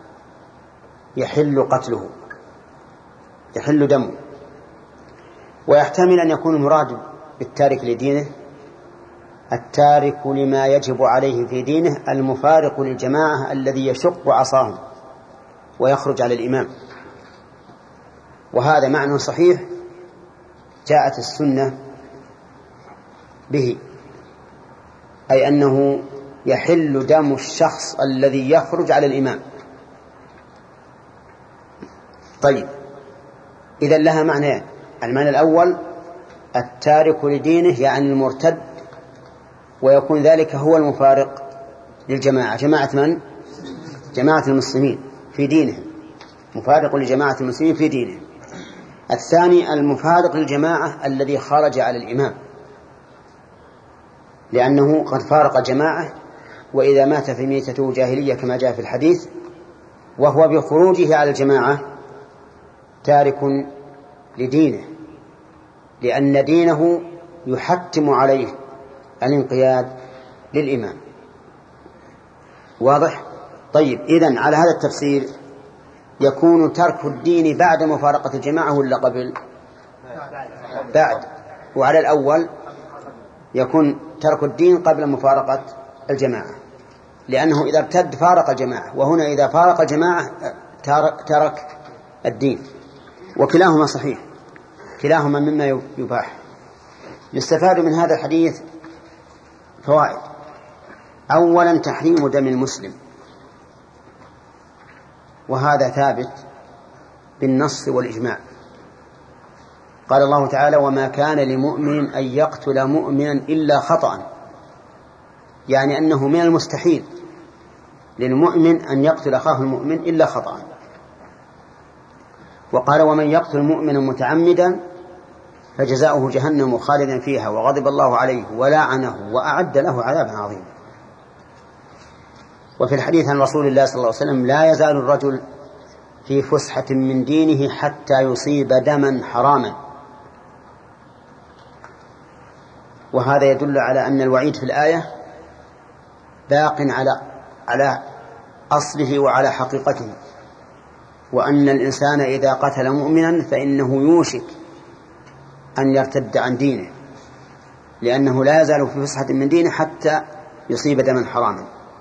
يحل قتله يحل دمه. ويحتمل أن يكون المراد بالتارك لدينه التارك لما يجب عليه في دينه المفارق للجماعة الذي يشق عصاهم ويخرج على الإمام، وهذا معنى صحيح جاءت السنة به، أي أنه يحل دم الشخص الذي يخرج على الإمام. طيب، إذن لها معنيان: المعنى الأول التارك لدينه يعني المرتد، ويكون ذلك هو المفارق للجماعة. جماعة من؟ جماعة المسلمين في دينهم، مفارق لجماعة المسلمين في دينهم. الثاني المفارق للجماعة الذي خرج على الإمام، لأنه قد فارق جماعة وإذا مات في ميتته جاهلية كما جاء في الحديث، وهو بخروجه على الجماعة تارك لدينه، لأن دينه يحتم عليه الانقياد للإمام. واضح؟ طيب، إذن على هذا التفسير يكون ترك الدين بعد مفارقة الجماعة ولا قبل؟ بعد. وعلى الأول يكون ترك الدين قبل مفارقة الجماعة، لأنه إذا ارتد فارق الجماعة، وهنا إذا فارق الجماعة ترك, ترك الدين، وكلاهما صحيح، كلاهما مما يباح. يستفاد من هذا الحديث فوائد: أولا تحريم دم المسلم، وهذا ثابت بالنص والإجماع. قال الله تعالى: وما كان لمؤمن أن يقتل مؤمنا إلا خطأ، يعني أنه من المستحيل للمؤمن أن يقتل أخاه المؤمن إلا خطأ. وقال: ومن يقتل مؤمنا متعمدا فجزاؤه جهنم خالدا فيها وغضب الله عليه ولعنه وأعد له عذابا عظيما. وفي الحديث عن رسول الله صلى الله عليه وسلم: لا يزال الرجل في فسحة من دينه حتى يصيب دما حراما. وهذا يدل على أن الوعيد في الآية باق على على أصله وعلى حقيقته، وأن الإنسان إذا قتل مؤمنا فإنه يوشك أن يرتد عن دينه، لأنه لا يزال في فسحة من دينه حتى يصيب دما حراما.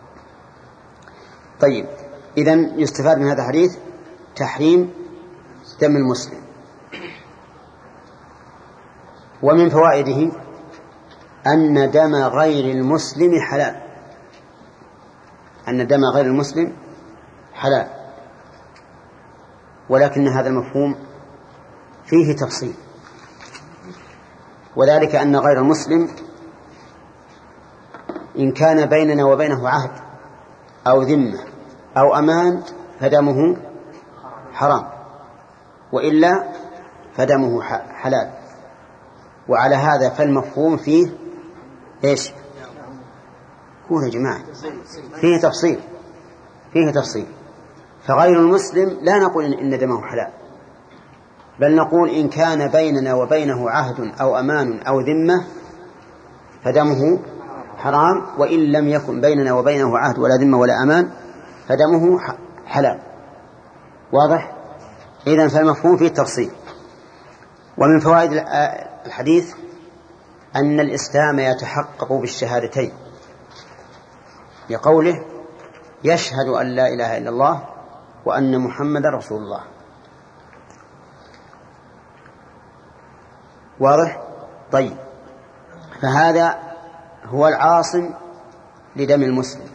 طيب، إذن يستفاد من هذا الحديث تحريم دم المسلم. ومن فوائده أن دم غير المسلم حلال، أن دم غير المسلم حلال، ولكن هذا المفهوم فيه تفصيل، وذلك أن غير المسلم إن كان بيننا وبينه عهد أو ذمة أو أمان فدمه حرام، وإلا فدمه حلال. وعلى هذا فالمفهوم فيه إيش؟ هو يا جماعة فيه تفصيل فيه تفصيل فغير المسلم لا نقول إن دمه حلال، بل نقول إن كان بيننا وبينه عهد أو أمان أو ذمة فدمه حرام، وإن لم يكن بيننا وبينه عهد ولا ذمة ولا أمان فدمه حلال. واضح؟ إذن فالمفهوم فيه التفصيل. ومن فوائد الحديث أن الإسلام يتحقق بالشهادتين، لقوله: يشهد أن لا إله إلا الله وأن محمد رسول الله. واضح؟ طيب، فهذا هو العاصم لدم المسلم،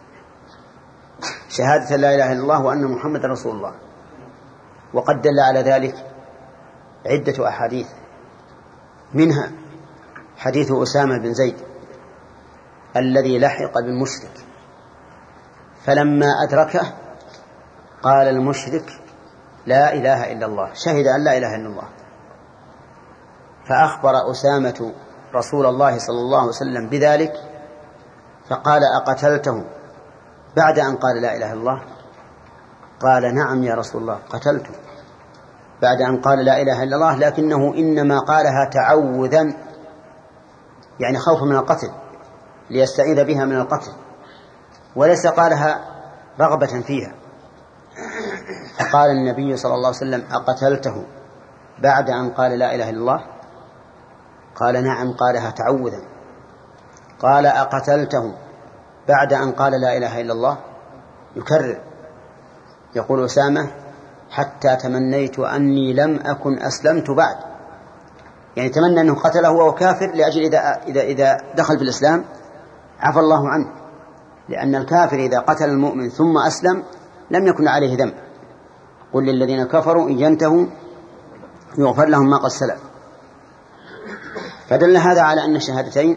شهادة لا إله إلا الله وأن محمد رسول الله. وقد دل على ذلك عدة أحاديث، منها حديث أسامة بن زيد الذي لحق بالمشرك فلما أدركه قال المشرك: لا إله إلا الله، شهد أن لا إله إلا الله. فأخبر أسامة رسول الله صلى الله عليه وسلم بذلك فقال: أقتلته بعد أن قال لا إله إلا الله؟ قال: نعم يا رسول الله، قتلته بعد أن قال لا إله إلا الله، لكنه إنما قالها تعوذا، يعني خوفا من القتل، ليستعيذ بها من القتل، وليس قالها رغبة فيها. فقال النبي صلى الله عليه وسلم: أقتلته بعد أن قال لا إله إلا الله؟ قال: نعم، قالها تعوذا. قال: أقتلته بعد أن قال لا إله إلا الله؟ يكرر. يقول أسامة: حتى تمنيت أني لم أكن أسلمت بعد، يعني تمنى أنه قتله وهو كافر لأجل إذا, إذا, إذا دخل في الإسلام عفى الله عنه، لأن الكافر إذا قتل المؤمن ثم أسلم لم يكن عليه ذنب. قل للذين كفروا إن ينتهوا يغفر لهم ما قد سلف. فدل هذا على أن الشهادتين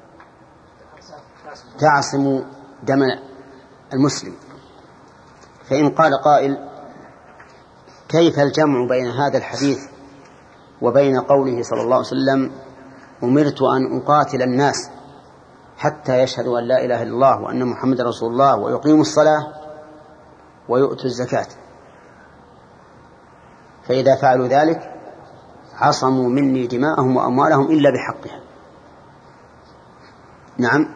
تعصم دم المسلم. فإن قال قائل: كيف الجمع بين هذا الحديث وبين قوله صلى الله عليه وسلم: أمرت أن أقاتل الناس حتى يشهدوا أن لا إله إلا الله وأن محمد رسول الله ويقيموا الصلاة ويؤتوا الزكاة، فإذا فعلوا ذلك عصموا مني دماءهم وأموالهم إلا بحقها؟ نعم.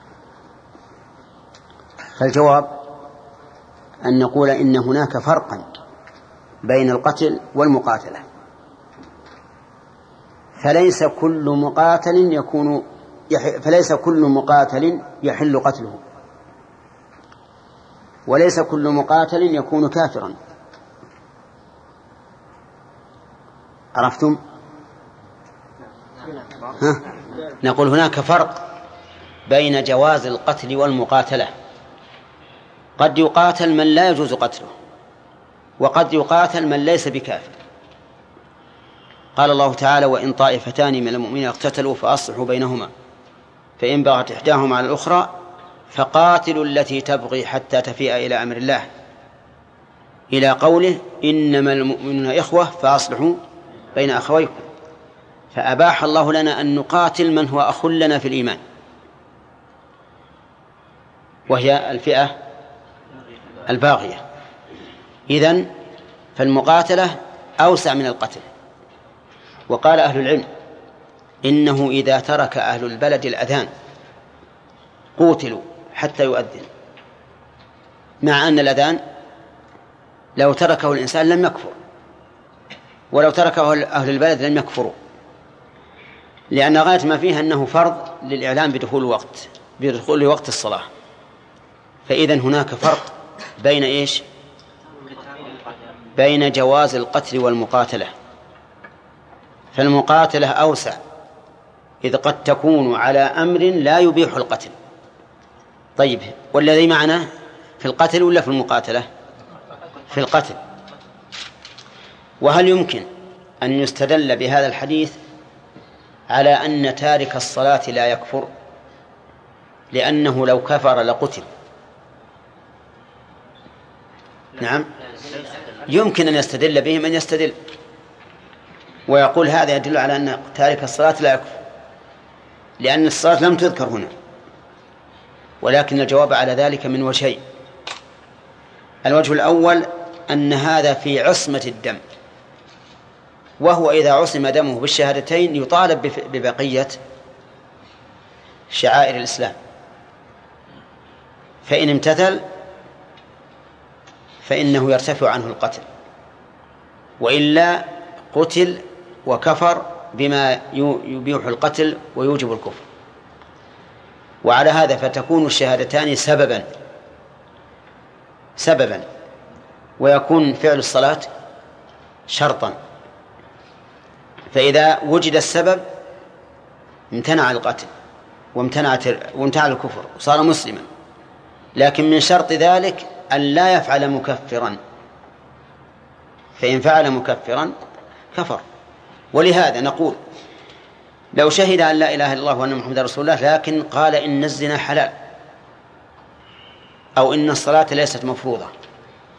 فالجواب أن نقول إن هناك فرقا بين القتل والمقاتلة، فليس كل مقاتل يكون يح... فليس كل مقاتل يحل قتله، وليس كل مقاتل يكون كافرا. عرفتم؟ ها؟ نقول هناك فرق بين جواز القتل والمقاتلة. قد يقاتل من لا يجوز قتله، وقد يقاتل من ليس بكافر. قال الله تعالى: وإن طائفتان من المؤمنين اقتتلوا فأصلحوا بينهما فإن بغت إحداهما على الأخرى فقاتلوا التي تبغي حتى تفيء إلى أمر الله، إلى قوله: إنما المؤمنون إخوة فأصلحوا بين أخويكم. فأباح الله لنا أن نقاتل من هو أخ لنا في الإيمان، وهي الفئة الباغية. إذن فالمقاتلة أوسع من القتل. وقال أهل العلم إنه إذا ترك أهل البلد الأذان قوتلوا حتى يؤذن، مع أن الأذان لو تركه الإنسان لم يكفر، ولو تركه أهل البلد لم يكفروا، لأن غاية ما فيه أنه فرض للإعلام بدخول وقت بدخول وقت الصلاة. فإذن هناك فرق بين إيش؟ بين جواز القتل والمقاتلة. فالمقاتلة أوسع، إذ قد تكون على أمر لا يبيح القتل. طيب، والذي معنا في القتل ولا في المقاتلة؟ في القتل. وهل يمكن أن يستدل بهذا الحديث على أن تارك الصلاة لا يكفر، لأنه لو كفر لقتل؟ نعم، يمكن أن يستدل به من يستدل ويقول هذا يدل على أن تارك الصلاة لا يكفر، لأن الصلاة لم تذكر هنا. ولكن الجواب على ذلك من وجهين. الوجه الأول أن هذا في عصمة الدم، وهو إذا عصم دمه بالشهادتين يطالب ببقية شعائر الإسلام، فإن امتثل فإنه يرتفع عنه القتل، وإلا قتل وكفر بما يبيح القتل ويوجب الكفر. وعلى هذا فتكون الشهادتان سببا سببا ويكون فعل الصلاة شرطا. فإذا وجد السبب امتنع القتل وامتنعت وامتنع الكفر وصار مسلما، لكن من شرط ذلك أن لا يفعل مكفرا، فإن فعل مكفرا كفر. ولهذا نقول لو شهد أن لا إله إلا الله وأن محمد رسول الله لكن قال إن الزنا حلال أو إن الصلاة ليست مفروضة،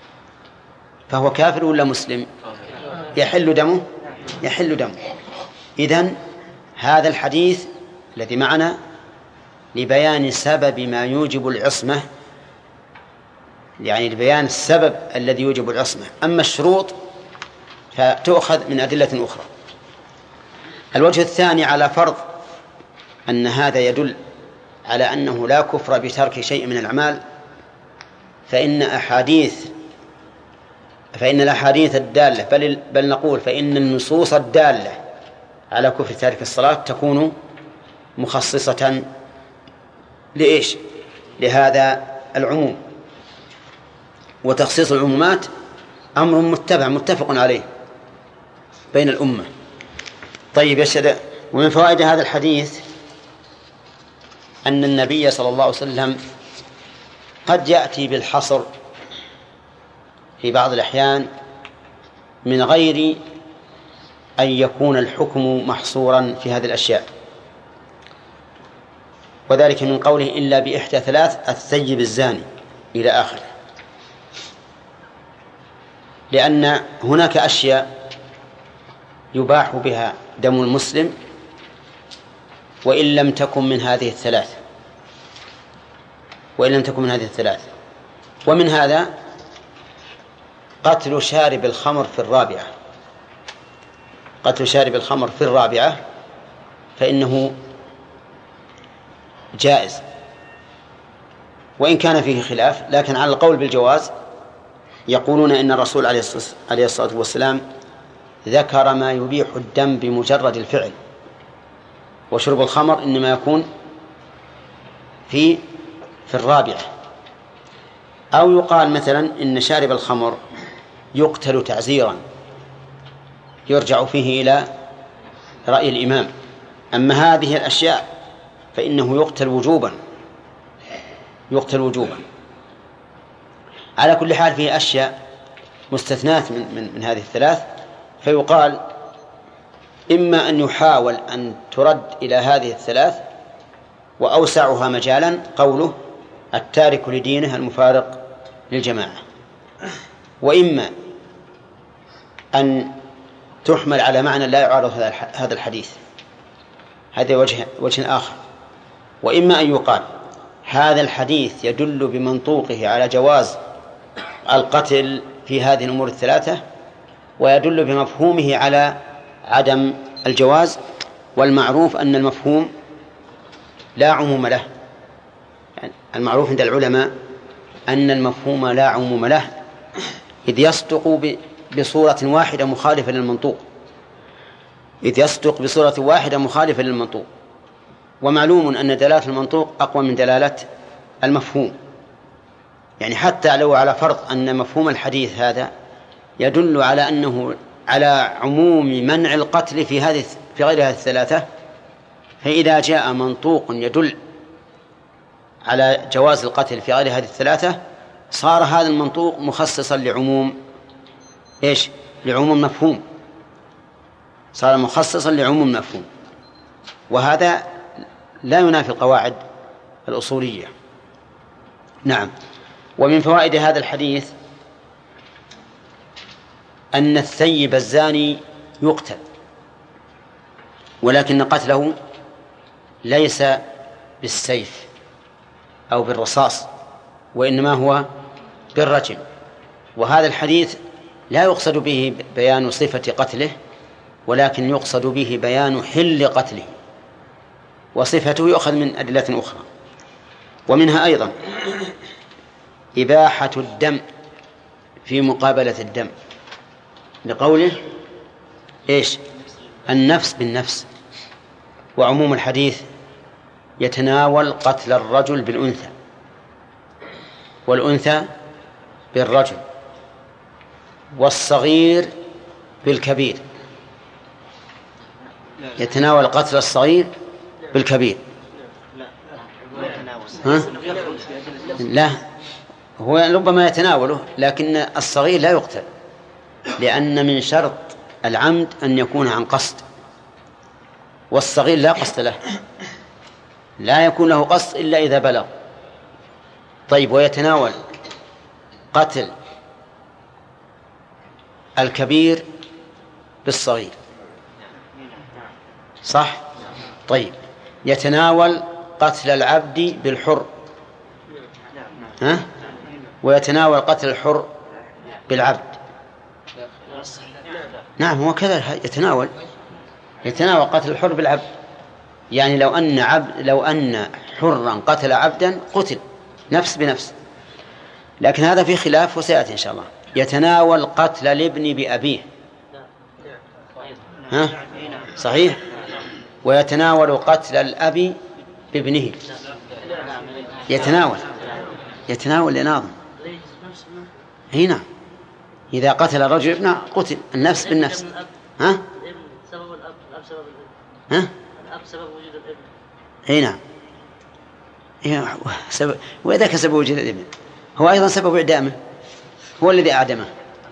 فهو كافر ولا مسلم؟ يحل دمه يحل دمه إذن هذا الحديث الذي معنا لبيان سبب ما يوجب العصمة، يعني لبيان السبب الذي يوجب العصمة. أما الشروط فتؤخذ من أدلة أخرى. الوجه الثاني على فرض أن هذا يدل على أنه لا كفر بترك شيء من الأعمال، فإن أحاديث فإن الأحاديث الدالة بل, بل نقول فإن النصوص الدالة على كفر تارك الصلاة تكون مخصصة لإيش؟ لهذا العموم. وتخصيص العمومات أمر متبع متفق عليه بين الأمة. طيب يشهد. ومن فوائد هذا الحديث أن النبي صلى الله عليه وسلم قد يأتي بالحصر في بعض الأحيان من غير أن يكون الحكم محصورا في هذه الأشياء، وذلك من قوله إلا بإحدى ثلاث الثيب الزاني إلى آخره، لأن هناك أشياء يباح بها دم المسلم وإن لم تكن من هذه الثلاث وإن لم تكن من هذه الثلاث ومن هذا قتل شارب الخمر في الرابعة قتل شارب الخمر في الرابعة فإنه جائز، وإن كان فيه خلاف، لكن على القول بالجواز يقولون إن الرسول عليه الصلاة والسلام ذكر ما يبيح الدم بمجرد الفعل، وشرب الخمر إنما يكون في في الرابعة. أو يقال مثلا إن شارب الخمر يقتل تعزيرا، يرجع فيه إلى رأي الإمام. أما هذه الأشياء فإنه يقتل وجوبا يقتل وجوبا. على كل حال فيه أشياء مستثنات من, من, من هذه الثلاث، فيقال إما أن يحاول أن ترد إلى هذه الثلاث، وأوسعها مجالا قوله التارك لدينه المفارق للجماعة، وإما أن تحمل على معنى لا يعارض هذا الحديث، هذا وجه, وجه آخر. وإما أن يقال هذا الحديث يدل بمنطوقه على جواز القتل في هذه الأمور الثلاثة، ويدل بمفهومه على عدم الجواز، والمعروف أن المفهوم لا عموم له. يعني المعروف عند العلماء أن المفهوم لا عموم له، إذ يصدق بصورة واحدة مخالفة للمنطوق إذ يصدق بصورة واحدة مخالفة للمنطوق ومعلوم أن دلالة المنطوق أقوى من دلالة المفهوم. يعني حتى لو على فرض أن مفهوم الحديث هذا يدل على أنه على عموم منع القتل في هذه في غير هذه الثلاثة، فإذا جاء منطوق يدل على جواز القتل في غير هذه الثلاثة صار هذا المنطوق مخصصا لعموم إيش؟ لعموم مفهوم، صار مخصصا لعموم مفهوم، وهذا لا ينافي القواعد الأصولية. نعم. ومن فوائد هذا الحديث أن الثيب الزاني يقتل، ولكن قتله ليس بالسيف أو بالرصاص، وإنما هو بالرجم. وهذا الحديث لا يقصد به بيان صفة قتله، ولكن يقصد به بيان حل قتله، وصفته يؤخذ من أدلة أخرى. ومنها أيضا إباحة الدم في مقابلة الدم، لقوله إيش؟ النفس بالنفس. وعموم الحديث يتناول قتل الرجل بالأنثى والأنثى بالرجل والصغير بالكبير، يتناول قتل الصغير بالكبير. ها؟ لا، هو ربما يتناوله، لكن الصغير لا يقتل، لأن من شرط العمد أن يكون عن قصد، والصغير لا قصد له، لا يكون له قصد إلا إذا بلغ. طيب، ويتناول قتل الكبير بالصغير. صح؟ طيب يتناول قتل العبد بالحر، ها؟ ويتناول قتل الحر بالعبد. نعم هو كذا يتناول يتناول قتل الحر بالعبد، يعني لو أن عبد لو أن حرا قتل عبدا قتل نفس بنفس، لكن هذا في خلاف وسيأتي إن شاء الله. يتناول قتل الابن بأبيه، ها؟ صحيح. ويتناول قتل الأب بابنه، يتناول يتناول لناظم هنا إذا قتل الرجل ابنه قتل النفس بالنفس. ها؟ سبب الأب الأب سبب ها؟ الأب سبب وجود الابن. هنا سبب، وإذا كان سبب وجود الابن هو أيضا سبب إعدامه، هو الذي أعدمه.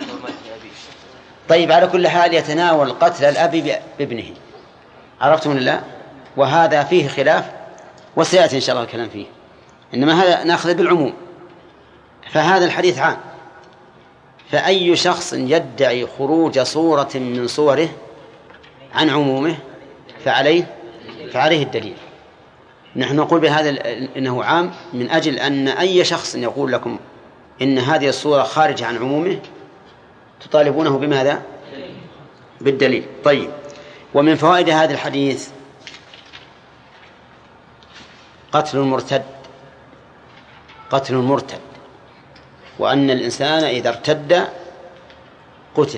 طيب على كل حال يتناول قتل الأب بابنه، عرفتم ولا لا؟ وهذا فيه خلاف وسيأتي إن شاء الله الكلام فيه، إنما هذا نأخذ بالعموم. فهذا الحديث عام، فأي شخص يدعي خروج صورة من صوره عن عمومه فعليه فعليه الدليل. نحن نقول بهذا إنه عام من أجل أن أي شخص يقول لكم إن هذه الصورة خارجة عن عمومه تطالبونه بماذا؟ بالدليل. طيب، ومن فوائد هذا الحديث قتل المرتد قتل المرتد وأن الإنسان إذا ارتد قتل،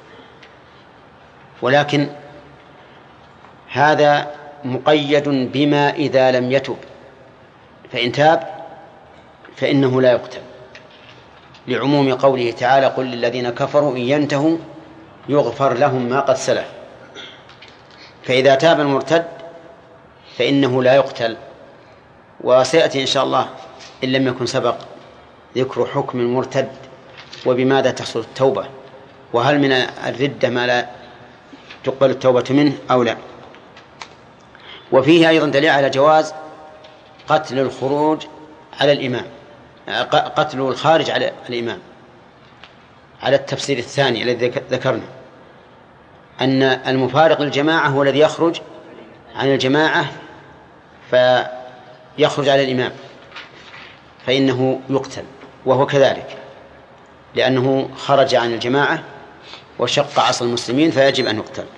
ولكن هذا مقيد بما إذا لم يتب، فإن تاب فإنه لا يقتل، لعموم قوله تعالى: قل للذين كفروا إن ينتهوا يغفر لهم ما قد سلف. فإذا تاب المرتد فإنه لا يقتل. وسيأتي إن شاء الله إن لم يكن سبق ذكر حكم المرتد وبماذا تحصل التوبة، وهل من الردة ما لا تقبل التوبة منه أو لا. وفيه أيضا دليل على جواز قتل الخروج على الإمام، قتل الخارج على الإمام، على التفسير الثاني الذي ذكرنا، أن المفارق للجماعة هو الذي يخرج عن الجماعة فيخرج على الإمام فإنه يقتل، وهو كذلك لأنه خرج عن الجماعة وشق عصا المسلمين فيجب أن يقتل.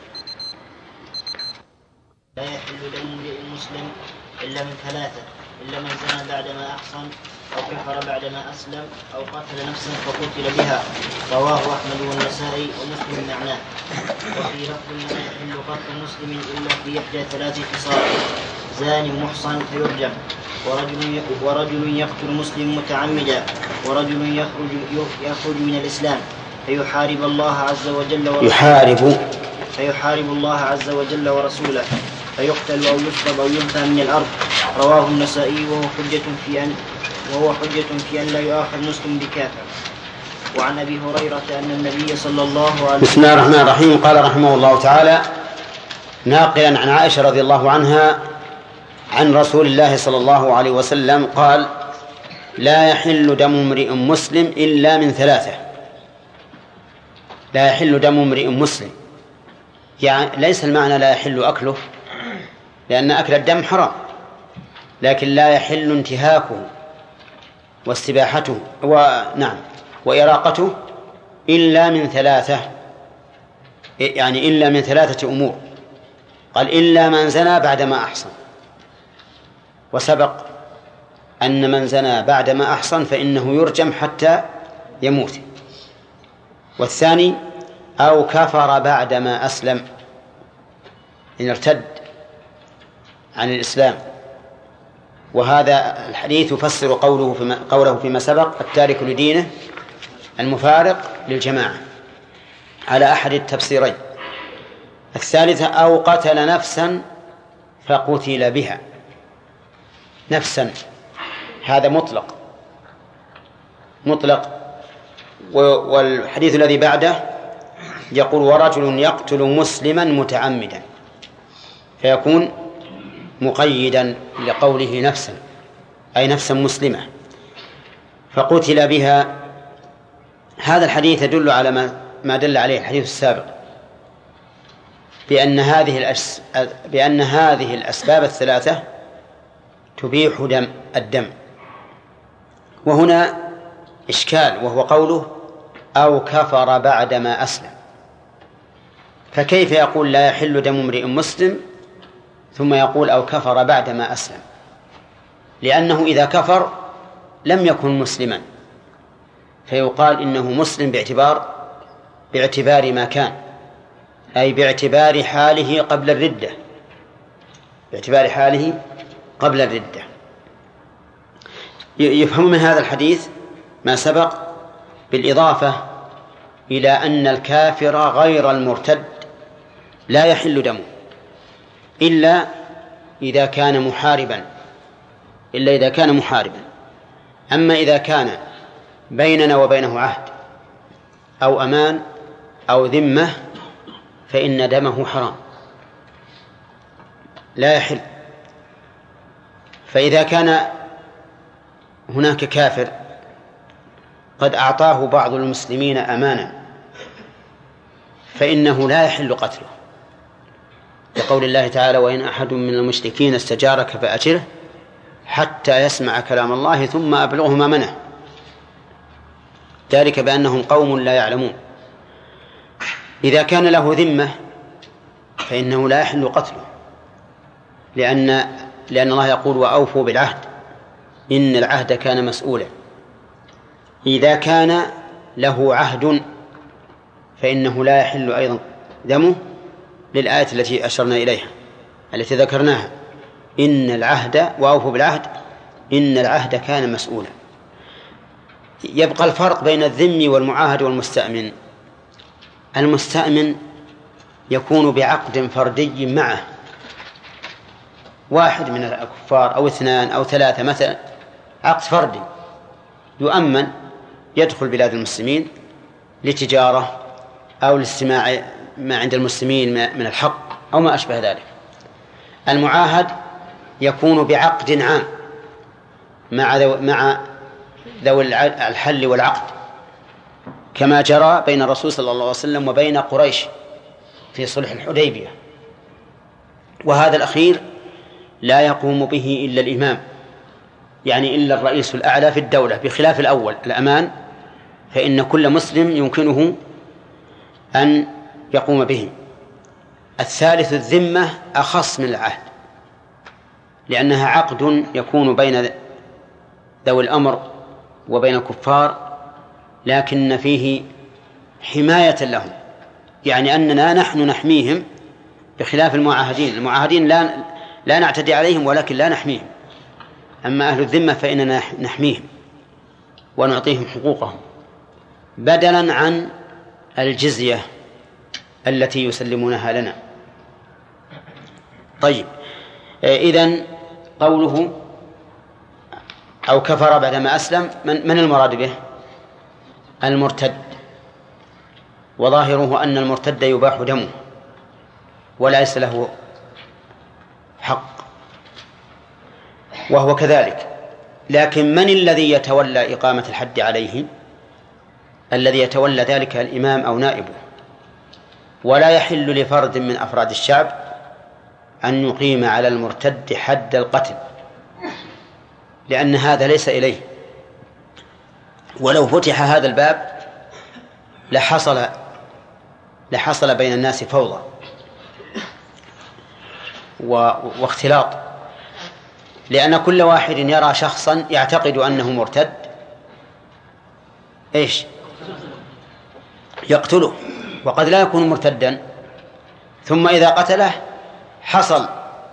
لا يحل دم امرئ مسلم إلا من ثلاثة: إلا من زنى بعدما أحصن، أو كفر بعدما أسلم، أو قتل نفسا فقتل بها. رواه أحمد والنسائي ومسلم معناه. وفي لفظ: لا يحل قتل مسلم إلا في إحدى ثلاث خصال: زان محصن فيرجم، ورجل ورجل يقتل مسلم متعمدا، ورجل يخرج يخرج من الإسلام فيحارب الله عز وجل ورسوله يحارب فيحارب الله عز وجل ورسوله فيقتل أو يصلب أو ينفى من الأرض. رواه النسائي وهو حجة في أن وهو حجة في أن لا يؤاخذ مسلم بكافر. وعن أبي هريرة أن النبي صلى الله عليه وسلم. بسم الله الرحمن الرحيم. قال رحمه الله تعالى ناقلا عن عائشة رضي الله عنها عن رسول الله صلى الله عليه وسلم قال: لا يحل دم امرئ مسلم إلا من ثلاثة. لا يحل دم امرئ مسلم، يعني ليس المعنى لا يحل أكله، لأن أكل الدم حرام، لكن لا يحل انتهاكه واستباحته ونعم وإراقته إلا من ثلاثة، يعني إلا من ثلاثة أمور. قال: إلا من زنى بعدما أحصن، وسبق أن من زنى بعدما أحصن فإنه يرجم حتى يموت. والثاني: أو كفر بعدما أسلم، إن ارتد عن الإسلام. وهذا الحديث يفسر قوله فيما, قوله فيما سبق: التارك لدينه المفارق للجماعة، على أحد التفسيرين. الثالثة: أو قتل نفسا فقتل بها. نفسا هذا مطلق مطلق والحديث الذي بعده يقول: ورجل يقتل مسلما متعمدا، فيكون مقيدا لقوله نفسا، أي نفسا مسلمة فقتل بها. هذا الحديث يدل على ما, ما دل عليه الحديث السابق، بأن هذه الأس... بأن هذه الأسباب الثلاثة تبيح دم الدم. وهنا إشكال، وهو قوله أو كفر بعدما أسلم. فكيف يقول لا يحل دم امرئ مسلم ثم يقول أو كفر بعدما أسلم؟ لأنه إذا كفر لم يكن مسلما، فيقال إنه مسلم باعتبار باعتبار ما كان، أي باعتبار حاله قبل الردة، باعتبار حاله قبل الردة. يفهم من هذا الحديث ما سبق بالإضافة إلى أن الكافر غير المرتد لا يحل دمه إلا إذا كان محاربا إلا إذا كان محاربا. أما إذا كان بيننا وبينه عهد أو أمان أو ذمة فإن دمه حرام لا يحل. فإذا كان هناك كافر قد أعطاه بعض المسلمين أمانا فإنه لا يحل قتله، لقول الله تعالى وإن أحد من المشركين استجارك فأجره حتى يسمع كلام الله ثم أبلغه مأمنه، ذلك بأنهم قوم لا يعلمون. إذا كان له ذمة فإنه لا يحل قتله، لأن لأن الله يقول وأوفوا بالعهد إن العهد كان مسؤولا. إذا كان له عهد فإنه لا يحل أيضا دمه للآية التي أشرنا إليها التي ذكرناها إن العهد وأوفوا بالعهد إن العهد كان مسؤولا. يبقى الفرق بين الذمي والمعاهد والمستأمن. المستأمن يكون بعقد فردي معه واحد من الكفار أو اثنان أو ثلاثة مثلا، عقد فردي يؤمن يدخل بلاد المسلمين لتجارة أو لاستماع ما عند المسلمين من الحق أو ما أشبه ذلك. المعاهد يكون بعقد عام مع ذو مع ذوي الحل والعقد، كما جرى بين الرسول صلى الله عليه وسلم وبين قريش في صلح الحديبية. وهذا الأخير لا يقوم به إلا الإمام، يعني إلا الرئيس الأعلى في الدولة، بخلاف الأول الأمان فإن كل مسلم يمكنه أن يقوم به. الثالث الذمة أخص من العهد، لأنها عقد يكون بين ذوي الأمر وبين الكفار لكن فيه حماية لهم، يعني أننا نحن نحميهم بخلاف المعاهدين. المعاهدين لا لا نعتدي عليهم ولكن لا نحميهم. أما أهل الذمة فإننا نحميهم ونعطيهم حقوقهم بدلا عن الجزية التي يسلمونها لنا. طيب، إذن قوله أو كفر بعدما أسلم من, من المراد به؟ المرتد، وظاهره أن المرتد يباح دمه وليس له حق، وهو كذلك. لكن من الذي يتولى إقامة الحد عليه؟ الذي يتولى ذلك الإمام أو نائبه، ولا يحل لفرد من أفراد الشعب أن يقيم على المرتد حد القتل، لأن هذا ليس إليه. ولو فتح هذا الباب لحصل لحصل بين الناس فوضى واختلاط، لأن كل واحد يرى شخصا يعتقد أنه مرتد إيش يقتله، وقد لا يكون مرتدا، ثم إذا قتله حصل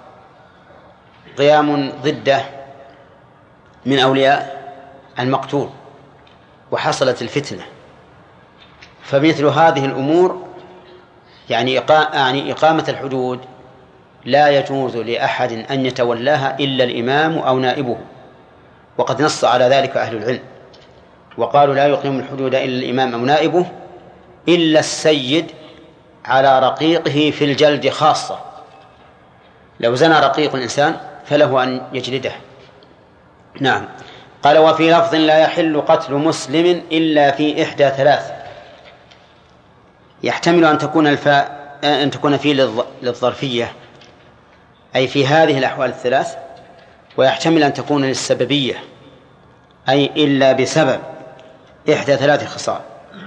قيام ضده من أولياء المقتول وحصلت الفتنة. فمثل هذه الأمور يعني إقامة الحدود لا يجوز لأحد أن يتولاها إلا الإمام أو نائبه، وقد نص على ذلك أهل العلم وقالوا لا يقيم الحدود إلا الإمام أو نائبه إلا السيد على رقيقه في الجلد خاصة. لو زنى رقيق الإنسان فله أن يجلده. نعم. قال وفي لفظ لا يحل قتل مسلم إلا في إحدى ثلاث. يحتمل أن تكون الفاء أن تكون فيه للظرفية أي في هذه الأحوال الثلاث، ويحتمل أن تكون للسببية أي إلا بسبب إحدى ثلاث خصال: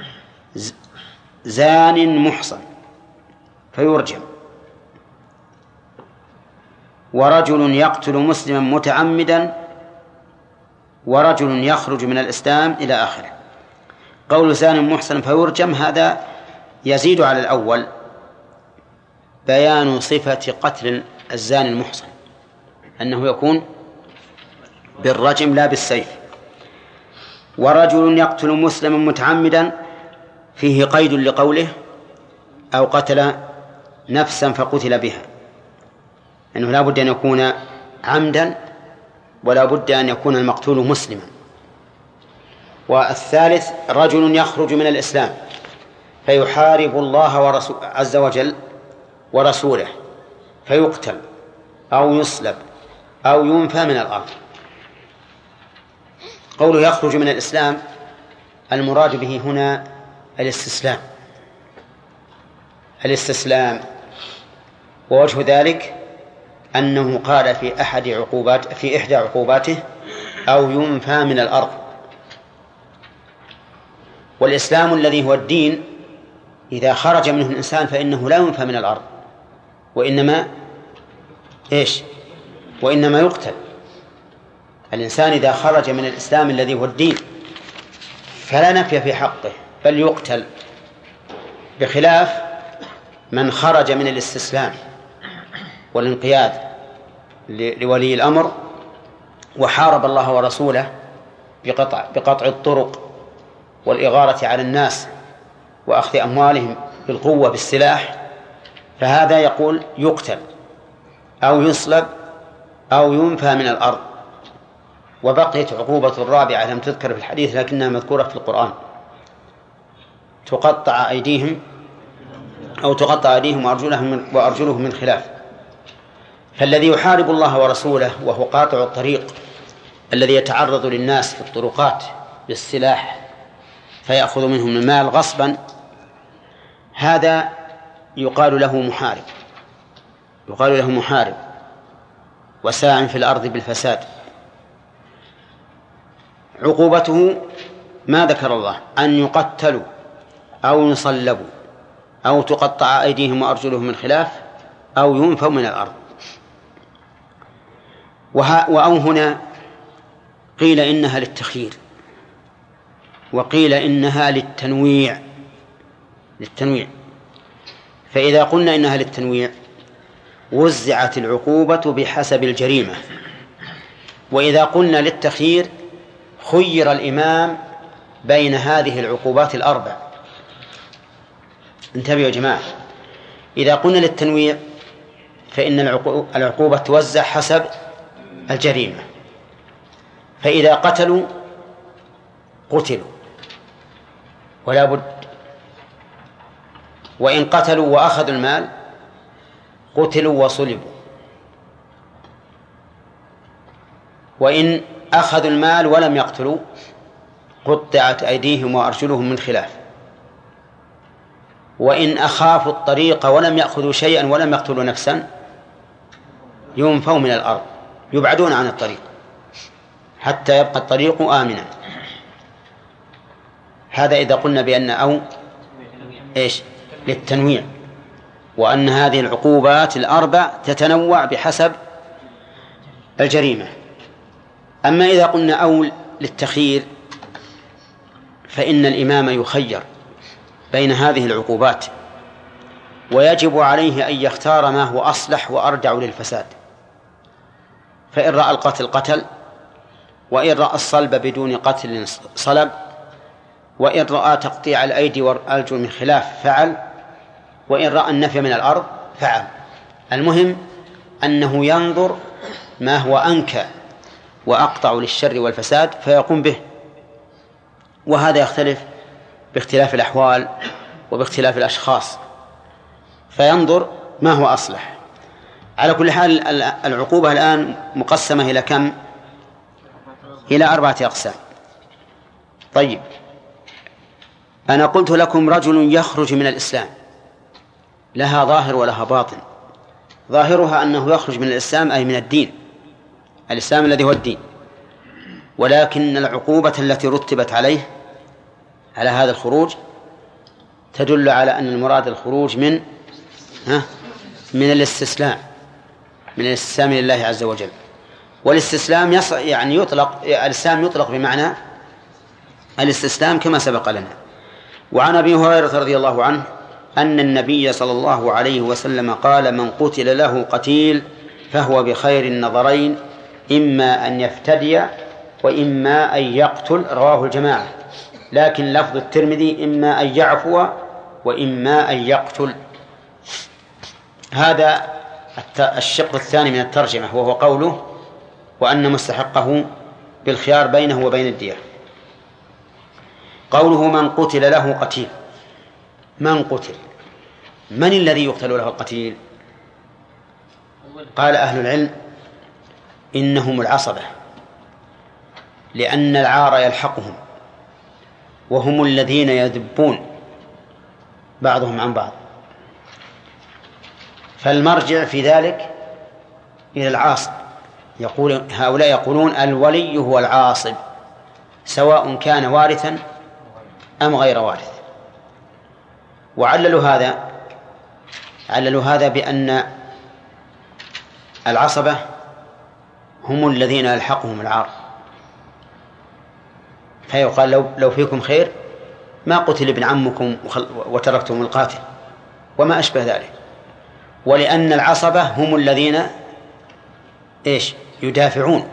زان محصن فيرجم، ورجل يقتل مسلما متعمدا، ورجل يخرج من الإسلام إلى آخره. قول زان محصن فيرجم هذا يزيد على الأول بيان صفة قتل الزان المحصن، أنه يكون بالرجم لا بالسيف. ورجل يقتل مسلما متعمدا فيه قيد لقوله أو قتل نفسا فقتل بها، أنه لا بد أن يكون عمدا ولا بد أن يكون المقتول مسلما. والثالث رجل يخرج من الإسلام فيحارب الله ورسول عز وجل ورسوله فيقتل أو يصلب أو ينفى من الأرض. قوله يخرج من الإسلام المراد به هنا الاستسلام الاستسلام ووجه ذلك أنه قال في أحد عقوبات في إحدى عقوباته أو ينفى من الأرض. والإسلام الذي هو الدين إذا خرج منه الإنسان فإنه لا ينفى من الأرض، وإنما إيش وإنما يقتل. الإنسان إذا خرج من الإسلام الذي هو الدين فلا نفي في حقه بل يقتل، بخلاف من خرج من الاستسلام والانقياد لولي الأمر وحارب الله ورسوله بقطع, بقطع الطرق والإغارة على الناس وأخذ أموالهم بالقوة بالسلاح، فهذا يقول يقتل أو يصلب أو ينفى من الأرض. وبقيت عقوبة الرابعة لم تذكر في الحديث لكنها مذكورة في القرآن: تقطع أيديهم أو تقطع أيديهم وأرجلهم وأرجلهم من خلاف. فالذي يحارب الله ورسوله وهو قاطع الطريق الذي يتعرض للناس في الطرقات بالسلاح فيأخذ منهم المال غصبا، هذا يقال له محارب يقال له محارب وساع في الأرض بالفساد. عقوبته ما ذكر الله: أن يقتلوا أو يصلبوا أو تقطع أيديهم وأرجلهم من خلاف أو ينفوا من الأرض. وأو هنا قيل إنها للتخيير وقيل إنها للتنويع للتنويع فإذا قلنا إنها للتنويع وزعت العقوبة بحسب الجريمة، وإذا قلنا للتخيير خير الإمام بين هذه العقوبات الأربع. انتبهوا يا جماعة، إذا قلنا للتنويع فإن العقوبة توزع حسب الجريمة، فإذا قتلوا قتلوا ولا بد، وإن قتلوا وأخذوا المال قتلوا وصلبوا، وإن أخذوا المال ولم يقتلوا قطعت أيديهم وأرجلهم من خلاف، وإن أخافوا الطريق ولم يأخذوا شيئا ولم يقتلوا نفسا ينفوا من الأرض، يبعدون عن الطريق حتى يبقى الطريق آمنا. هذا إذا قلنا بأن أو إيش للتنويع، وأن هذه العقوبات الأربع تتنوع بحسب الجريمة. أما إذا قلنا أو للتخيير فإن الإمام يخير بين هذه العقوبات، ويجب عليه أن يختار ما هو أصلح وأرجع للفساد. فإن رأى القتل قتل، وإن رأى الصلب بدون قتل صلب، وإن رأى تقطيع الأيدي والأرجل من خلاف فعل، وإن رأى النفي من الأرض فعل. المهم أنه ينظر ما هو أنكى وأقطع للشر والفساد فيقوم به، وهذا يختلف باختلاف الأحوال وباختلاف الأشخاص، فينظر ما هو أصلح. على كل حال العقوبة الآن مقسمة إلى كم؟ إلى أربعة أقسام. طيب، أنا قلت لكم رجل يخرج من الإسلام، لها ظاهر ولها باطن. ظاهرها أنه يخرج من الإسلام أي من الدين، الإسلام الذي هو الدين، ولكن العقوبة التي رتبت عليه على هذا الخروج تدل على أن المراد الخروج من ها من الاستسلام من الاستسلام لله عز وجل. والاستسلام يص... يعني يطلق الإسلام يطلق بمعنى الاستسلام كما سبق لنا. وعن أبي هريرة رضي الله عنه أن النبي صلى الله عليه وسلم قال: من قتل له قتيل فهو بخير النظرين، إما أن يفتدي وإما أن يقتل. رواه الجماعة، لكن لفظ الترمذي إما أن يعفو وإما أن يقتل. هذا الشق الثاني من الترجمة، وهو قوله: وأن مستحقه بالخيار بينه وبين الدية. قوله: من قتل له قتيل. من قتل، من الذي يقتل له القتيل؟ قال أهل العلم: إنهم العصبة، لأن العار يلحقهم، وهم الذين يذبون بعضهم عن بعض. فالمرجع في ذلك إلى العاصب. يقول هؤلاء يقولون الولي هو العاصب، سواء كان وارثا أم غير وارث. وعللوا هذا عللوا هذا بأن العصبة هم الذين يلحقهم العار، فيقال لو, لو فيكم خير ما قتل ابن عمكم وتركتم القاتل وما أشبه ذلك. ولأن العصبة هم الذين إيش يدافعون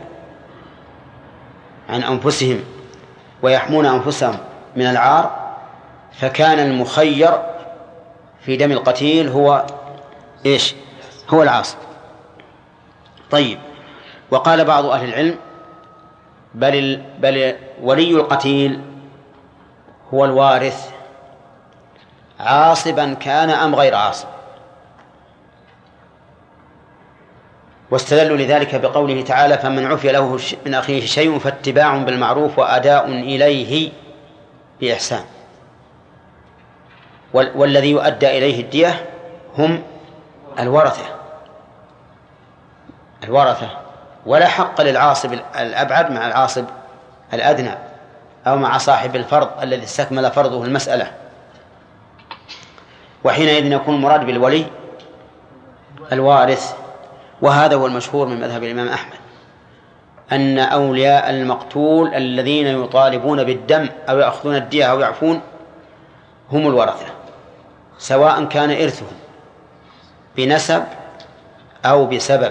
عن أنفسهم ويحمون أنفسهم من العار، فكان المخير في دم القتيل هو إيش هو العاصب. طيب، وقال بعض أهل العلم: بل, بل ولي القتيل هو الوارث، عاصبا كان أم غير عاصب. واستدلوا لذلك بقوله تعالى: فمن عفي له من أخيه شيء فاتباع بالمعروف وأداء إليه بإحسان. والذي يؤدى إليه الدية هم الورثة الورثة ولا حق للعاصب الأبعد مع العاصب الأدنى أو مع صاحب الفرض الذي استكمل فرضه المسألة. وحينئذ يكون المراد بالولي الوارث. وهذا هو المشهور من مذهب الإمام أحمد، أن أولياء المقتول الذين يطالبون بالدم أو يأخذون الدية أو يعفون هم الورثة، سواء كان إرثهم بنسب أو بسبب.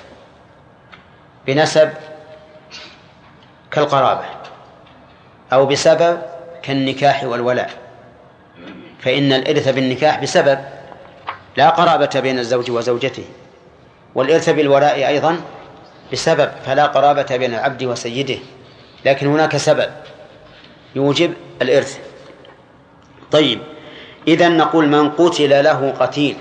بنسب كالقرابة، أو بسبب كالنكاح والولاء، فإن الإرث بالنكاح بسبب، لا قرابة بين الزوج وزوجته. والإرث بالولاء أيضا بسبب، فلا قرابة بين العبد وسيده، لكن هناك سبب يوجب الإرث. طيب، إذن نقول من قتل له قتيل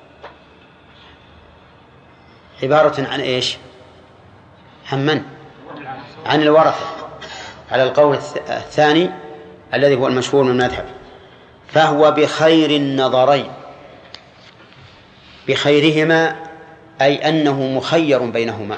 عبارة عن إيش؟ عن من؟ عن الورثة، على القول الثاني الذي هو المشهور من المذهب. فهو بخير النظرين، بخيرهما أي أنه مخير بينهما،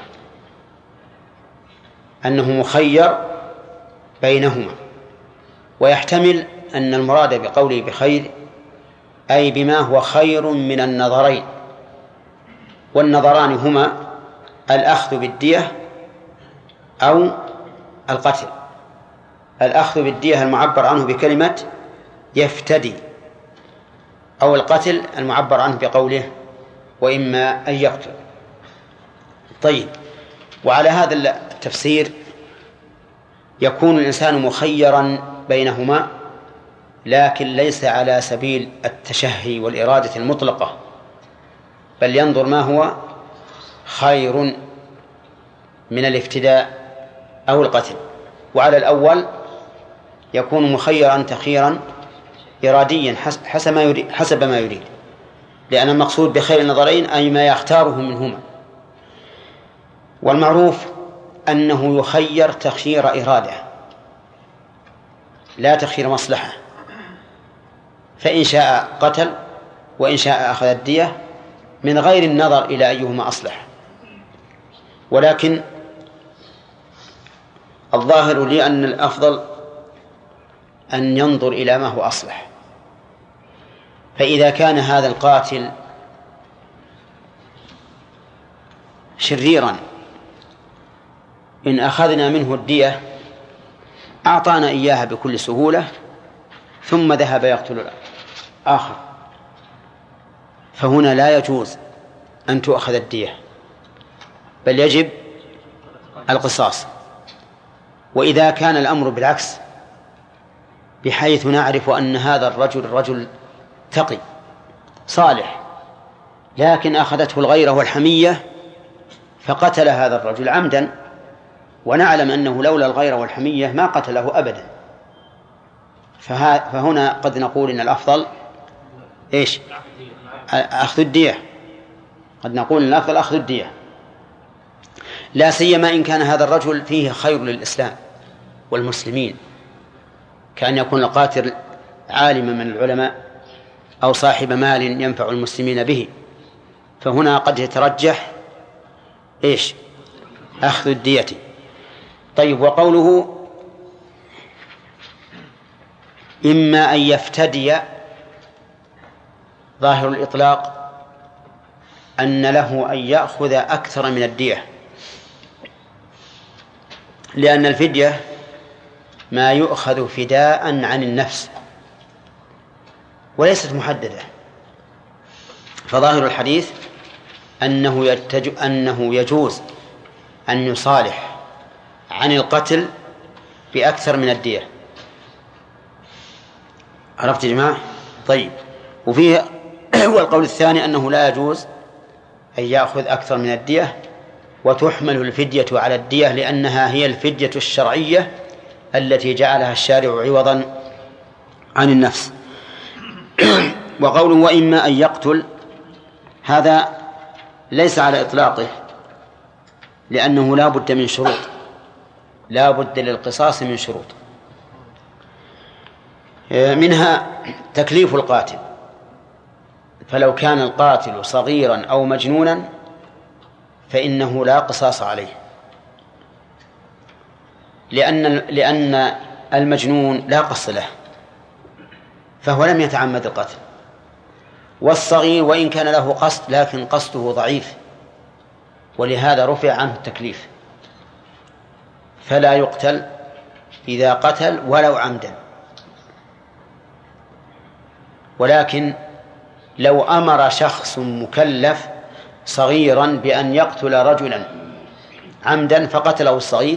أنه مخير بينهما. ويحتمل أن المراد بقوله بخير أي بما هو خير من النظرين، والنظران هما الأخذ بالدية أو القتل. الأخذ بالدية المعبر عنه بكلمة يفتدي، أو القتل المعبر عنه بقوله وإما أن يقتل. طيب، وعلى هذا التفسير يكون الإنسان مخيرا بينهما، لكن ليس على سبيل التشهي والإرادة المطلقة، بل ينظر ما هو خير من الافتداء أو القتل. وعلى الأول يكون مخيرا تخيرا إراديا حسب ما يريد, حسب ما يريد لأن المقصود بخير النظرين أي ما يختاره منهما. والمعروف أنه يخير تخيير إرادة لا تخيير مصلحة، فإن شاء قتل وإن شاء أخذ الدية من غير النظر إلى أيهما أصلح. ولكن الظاهر لي أن الأفضل أن ينظر إلى ما هو أصلح. فإذا كان هذا القاتل شريرا إن أخذنا منه الدية أعطانا إياها بكل سهولة ثم ذهب يقتل الآخر، فهنا لا يجوز أن تؤخذ الدية بل يجب القصاص. وإذا كان الأمر بالعكس بحيث نعرف أن هذا الرجل رجل تقي صالح لكن أخذته الغيرة والحمية فقتل هذا الرجل عمدا، ونعلم أنه لولا الغيرة والحمية ما قتله أبدا، فهنا قد نقول إن الأفضل إيش؟ أخذ الدية. قد نقول إن الأفضل أخذ الدية، لا سيما إن كان هذا الرجل فيه خير للإسلام والمسلمين، كأن يكون القاتل عالما من العلماء أو صاحب مال ينفع المسلمين به، فهنا قد يترجح إيش؟ أخذ الدية. طيب، وقوله إما أن يفتدي ظاهر الإطلاق أن له أن يأخذ أكثر من الدية، لأن الفدية ما يؤخذ فداء عن النفس وليست محددة، فظاهر الحديث أنه, يتج... أنه يجوز أن يصالح عن القتل بأكثر من الدية. عرفت يا جماعة؟ طيب، وفيه والقول الثاني أنه لا يجوز أن يأخذ أكثر من الدية وتحمل الفدية على الدية لأنها هي الفدية الشرعية التي جعلها الشارع عوضا عن النفس. وقوله وإما أن يقتل هذا ليس على إطلاقه، لأنه لا بد من شروط، لا بد للقصاص من شروط، منها تكليف القاتل، فلو كان القاتل صغيرا أو مجنونا فإنه لا قصاص عليه، لأن لأن المجنون لا قص له فهو لم يتعمد القتل، والصغير وإن كان له قصد لكن قصده ضعيف ولهذا رفع عنه التكليف، فلا يقتل إذا قتل ولو عمدا. ولكن لو أمر شخص مكلف صغيرا بأن يقتل رجلا عمدا فقتله الصغير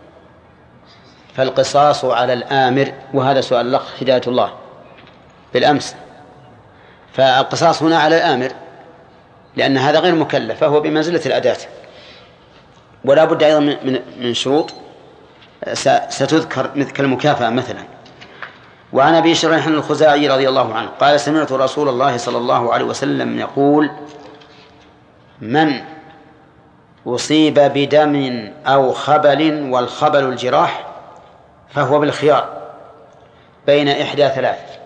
فالقصاص على الآمر، وهذا سؤال الأخ هداية الله بالأمس، فالقصاص هنا على الآمر لأن هذا غير مكلف فهو بمنزلة الأداة. ولا بد أيضا من شروط ستذكر مثل المكافأة مثلا. وعن أبي شريح الخزاعي رضي الله عنه قال سمعت رسول الله صلى الله عليه وسلم يقول من أصيب بدم أو خبل والخبل الجراح فهو بالخيار بين إحدى ثلاث.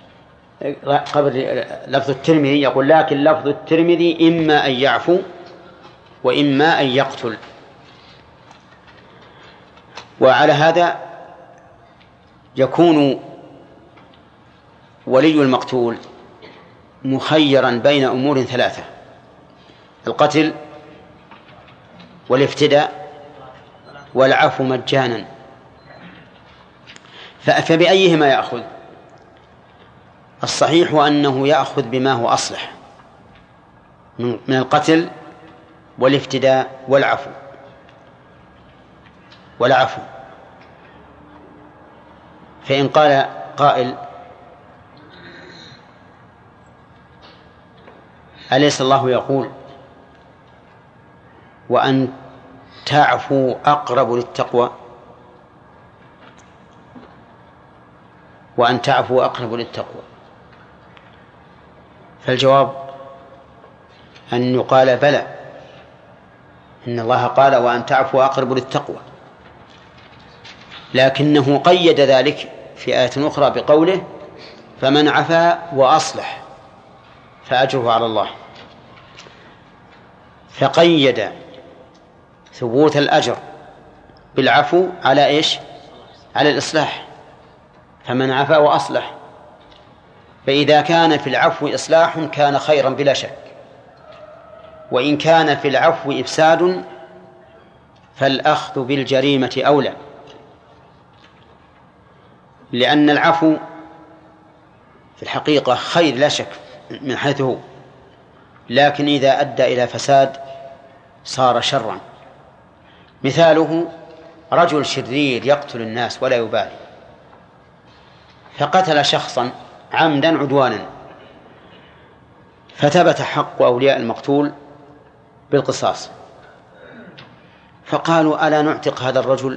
قبل لفظ الترمذي يقول لكن لفظ الترمذي إما أن يعفو وإما أن يقتل. وعلى هذا يكون ولي المقتول مخيرا بين أمور ثلاثة: القتل والافتداء والعفو مجانا، فبأيهما يأخذ؟ الصحيح أنه يأخذ بما هو أصلح من القتل والافتداء والعفو والعفو. فإن قال قائل أليس الله يقول وأن تعفوا أقرب للتقوى؟ وأن تعفوا أقرب للتقوى. فالجواب أن يقال بلى، إن الله قال وأن تعفوا أقرب للتقوى، لكنه قيد ذلك في آية أخرى بقوله فمن عفا وأصلح. فأجره على الله. فقيد ثبوت الأجر بالعفو على إيش؟ على الإصلاح. فمن عفا وأصلح، فإذا كان في العفو إصلاح كان خيرا بلا شك، وإن كان في العفو إفساد فالأخذ بالجريمة أولى، لأن العفو في الحقيقة خير لا شك من حيث هو، لكن إذا أدى إلى فساد صار شرا. مثاله رجل شرير يقتل الناس ولا يبالي، فقتل شخصا عمدا عدوانا، فثبت حق أولياء المقتول بالقصاص، فقالوا ألا نعتق هذا الرجل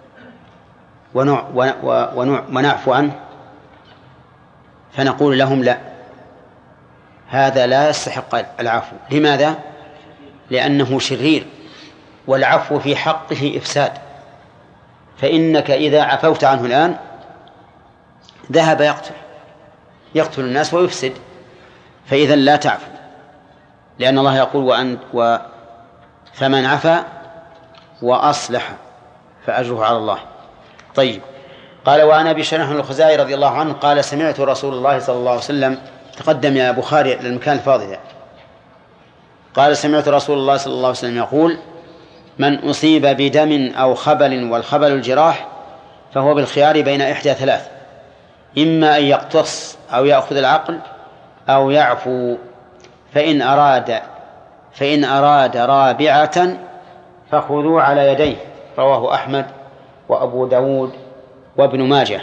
ونعفو عنه؟ فنقول لهم لا، هذا لا يستحق العفو. لماذا؟ لأنه شرير، والعفو في حقه إفساد، فإنك إذا عفوت عنه الآن ذهب يقتل يقتل الناس ويفسد، فإذا لا تعفو، لأن الله يقول وأن و فمن عفا وأصلح فأجره على الله. طيب، قال وعن أبي شريح الخزاعي رضي الله عنه قال سمعت رسول الله صلى الله عليه وسلم، تقدم يا بخاري للمكان الفاضل، قال سمعت رسول الله صلى الله عليه وسلم يقول من أصيب بدم أو خبل، والخبل الجراح، فهو بالخيار بين إحدى ثلاث، إما أن يقتص أو يأخذ العقل أو يعفو، فإن أراد فإن أراد رابعة فخذوا على يديه. رواه أحمد وأبو داود وابن ماجه.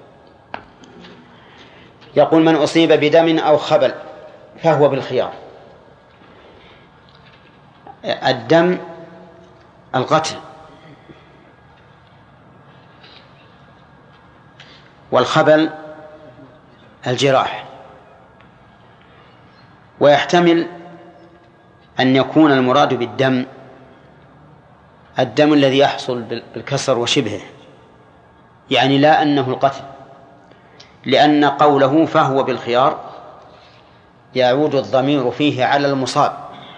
يقول من أصيب بدم أو خبل فهو بالخيار. الدم القتل، والخبل الجراح، ويحتمل أن يكون المراد بالدم الدم الذي يحصل بالكسر وشبهه، يعني لا أنه القتل، لأن قوله فهو بالخيار يعود الضمير فيه على المصاب،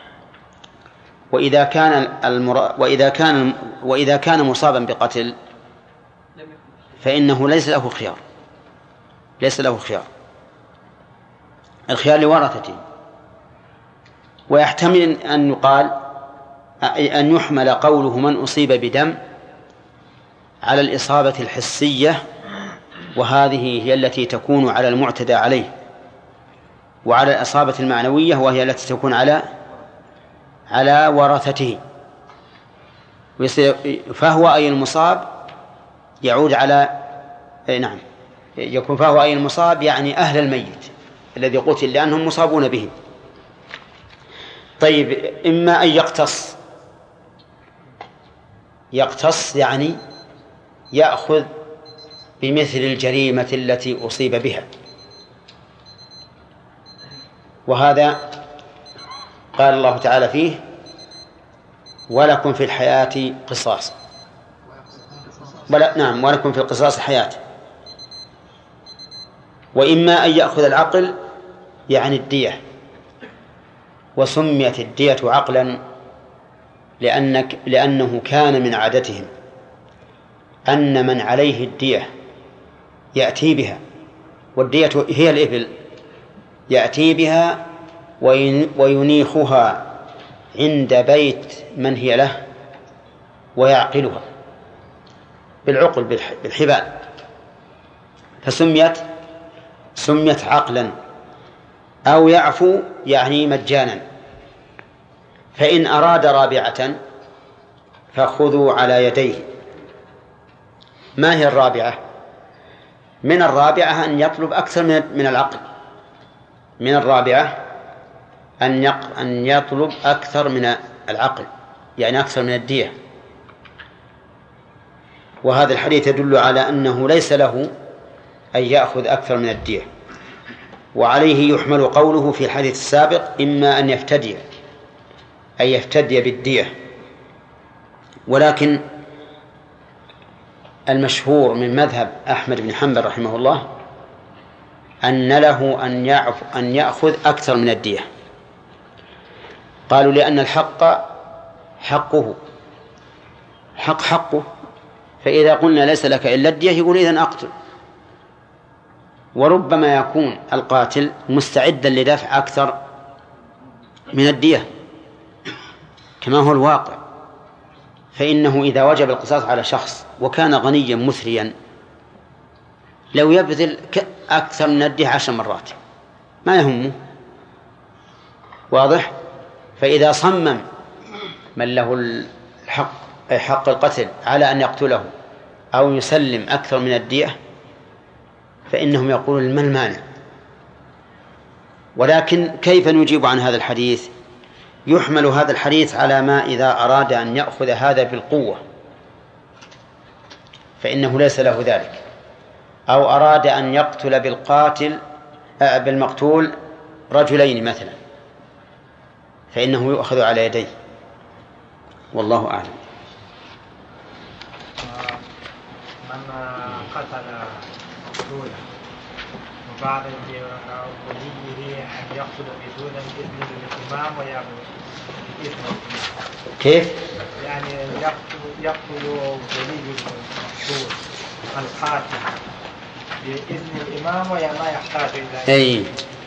وإذا كان المرا... وإذا كان وإذا كان مصابا بقتل فإنه ليس له خيار ليس له خيار الخيار لورثته. ويحتمل أن يقال أن يحمل قوله من أصيب بدم على الإصابة الحسية، وهذه هي التي تكون على المعتدى عليه، وعلى الإصابة المعنوية وهي التي تكون على على ورثته. فهو أي المصاب يعود على نعم يكون فهو أي المصاب يعني أهل الميت الذي قتل، لأنهم مصابون به. طيب، إما أن يقتص يقتص يعني يأخذ بمثل الجريمة التي أصيب بها، وهذا قال الله تعالى فيه ولكم في الحياة قصاص ولا نعم ولكم في القصاص حياة. وإما أن يأخذ العقل يعني الدية، وسميت الدية عقلا لأنك لأنه كان من عادتهم أن من عليه الدية يأتي بها، والدية هي الإبل، يأتي بها وينيخها عند بيت من هي له ويعقلها بالعقل بالحبال، فسميت سميت عقلا. أو يعفو يعني مجانا. فإن أراد رابعة فخذوا على يديه. ما هي الرابعة؟ من الرابعة أن يطلب أكثر من العقل من الرابعة أن أن يطلب أكثر من العقل، يعني أكثر من الدية. وهذا الحديث يدل على أنه ليس له أن يأخذ أكثر من الدية. وعليه يحمل قوله في الحديث السابق إما أن يفتدي أي يفتدي بالدية. ولكن المشهور من مذهب أحمد بن حنبل رحمه الله أن له أن يعف أن يأخذ أكثر من الدية. قالوا لأن الحق حقه حق حقه، فإذا قلنا ليس لك إلا الدية يقول إذن أقتل. وربما يكون القاتل مستعدا لدفع أكثر من الدية كما هو الواقع، فإنه إذا وجب القصاص على شخص وكان غنيا مثريا لو يبذل أكثر من الدية عشر مرات ما يهمه، واضح؟ فإذا صمم من له الحق حق القتل على أن يقتله أو يسلم أكثر من الدية فإنهم يقولون ما المانع. ولكن كيف نجيب عن هذا الحديث؟ يحمل هذا الحديث على ما إذا أراد أن يأخذ هذا بالقوة فإنه ليس له ذلك، أو أراد أن يقتل بالقاتل بالمقتول رجلين مثلا فإنه يؤخذ على يديه، والله أعلم. من قتل مقتولا وبعد وليه أن يقتل بدون إذن الإمام ويعمل كيف؟ يعني يقتل يقتل ولي المقتول القاتل بإذن الإمام ولا ما يحتاج إلى أي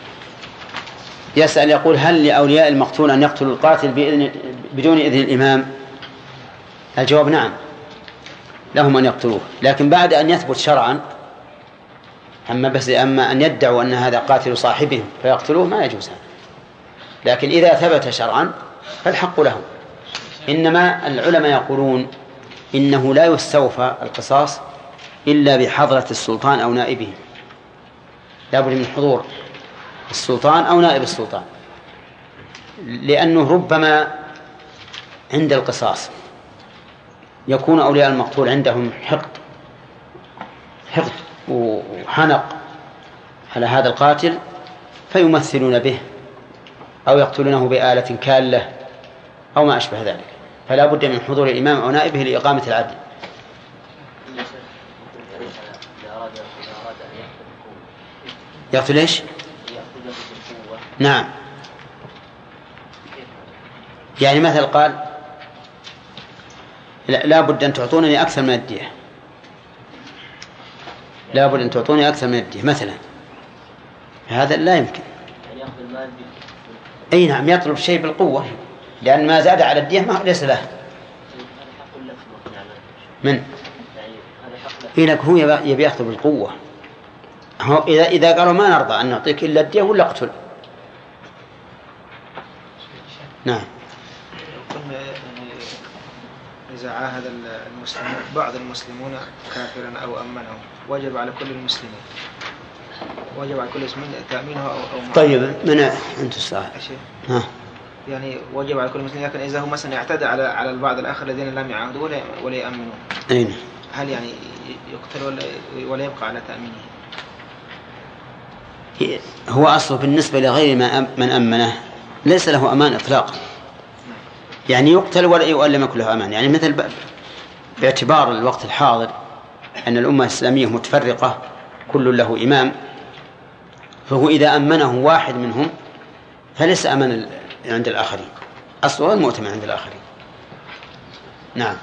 يسأل يقول هل لأولياء المقتول أن يقتلوا القاتل بإذن بدون إذن الإمام؟ الجواب نعم، لهم أن يقتلوه، لكن بعد أن يثبت شرعا. أما بس أما أن يدعوا أن هذا قاتل صاحبهم فيقتلوه ما يجوز هذا، لكن إذا ثبت شرعا فالحق لهم. إنما العلماء يقولون إنه لا يستوفى القصاص إلا بحضرة السلطان أو نائبه، لا بد من حضور السلطان أو نائب السلطان، لأنه ربما عند القصاص يكون أولياء المقتول عندهم حقد حقد وحنق على هذا القاتل فيمثلون به أو يقتلونه بآلة كالة أو ما أشبه ذلك، فلا بد من حضور الإمام أو نائبه لإقامة العدل. يقتل إيش؟ نعم، يعني مثل قال لا, لا بد أن تعطونني أكثر من الدية، لا بد أن تعطوني أكثر من الدية مثلا، هذا لا يمكن. أي نعم، يطلب شيء بالقوة لأن ما زاد على الدية ما ليس له. من؟ إنك هو يبي يأخذ بالقوة. هو إذا إذا قالوا ما نرضى أن نعطيك إلا الدية ولا اقتل. نعم. إذا عاهد المسلمون بعض المسلمون كافرا أو أمنه وجب على كل المسلمين وجب على كل المسلمين تأمينه أو أو طيب من أنت السؤال؟ ها. يعني وجب على كل المسلمين، لكن إذا هو مثلا يعتدى على على البعض الآخر الذين لم يعاهدوا ولا ولا يأمنون أين؟ هل يعني يقتل ولا ولا يبقى على تأمينه؟ هو أصله بالنسبة لغير ما من أمنه ليس له أمان إطلاقا، يعني يقتل ولا يؤلم يكن له أمان. يعني مثل باعتبار الوقت الحاضر أن الأمة الإسلامية متفرقة كل له إمام، فهو إذا أمنه واحد منهم فليس أمان عند الآخرين، أصله المؤتمن عند الآخرين. نعم.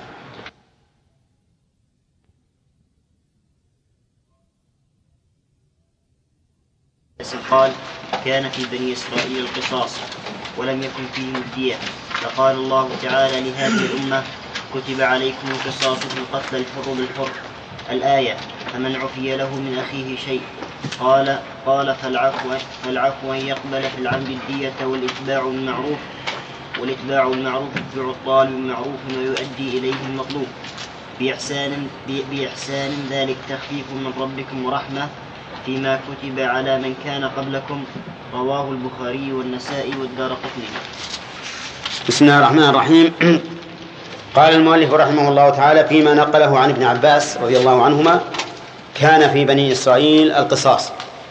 قال كان في بني إسرائيل القصاص ولم يكن فيهم الدية، فقال الله تعالى لهذه الأمة كتب عليكم القصاص في القتل الحر بالحر الآية. فمن عفي له من أخيه شيء قال قال فالعفو فالعفو أن يقبل في العمد الدية والإتباع المعروف والإتباع المعروف يتبع الطالب المعروف ويؤدي إليه المطلوب بإحسان بإحسان ذلك تخفيف من ربكم ورحمة فيما كتب على من كان قبلكم. رواه البخاري والنسائي والدارقطني. بسم الله الرحمن الرحيم. قال المؤلف رحمه الله تعالى فيما نقله عن ابن عباس رضي الله عنهما كان في بني إسرائيل القصاص.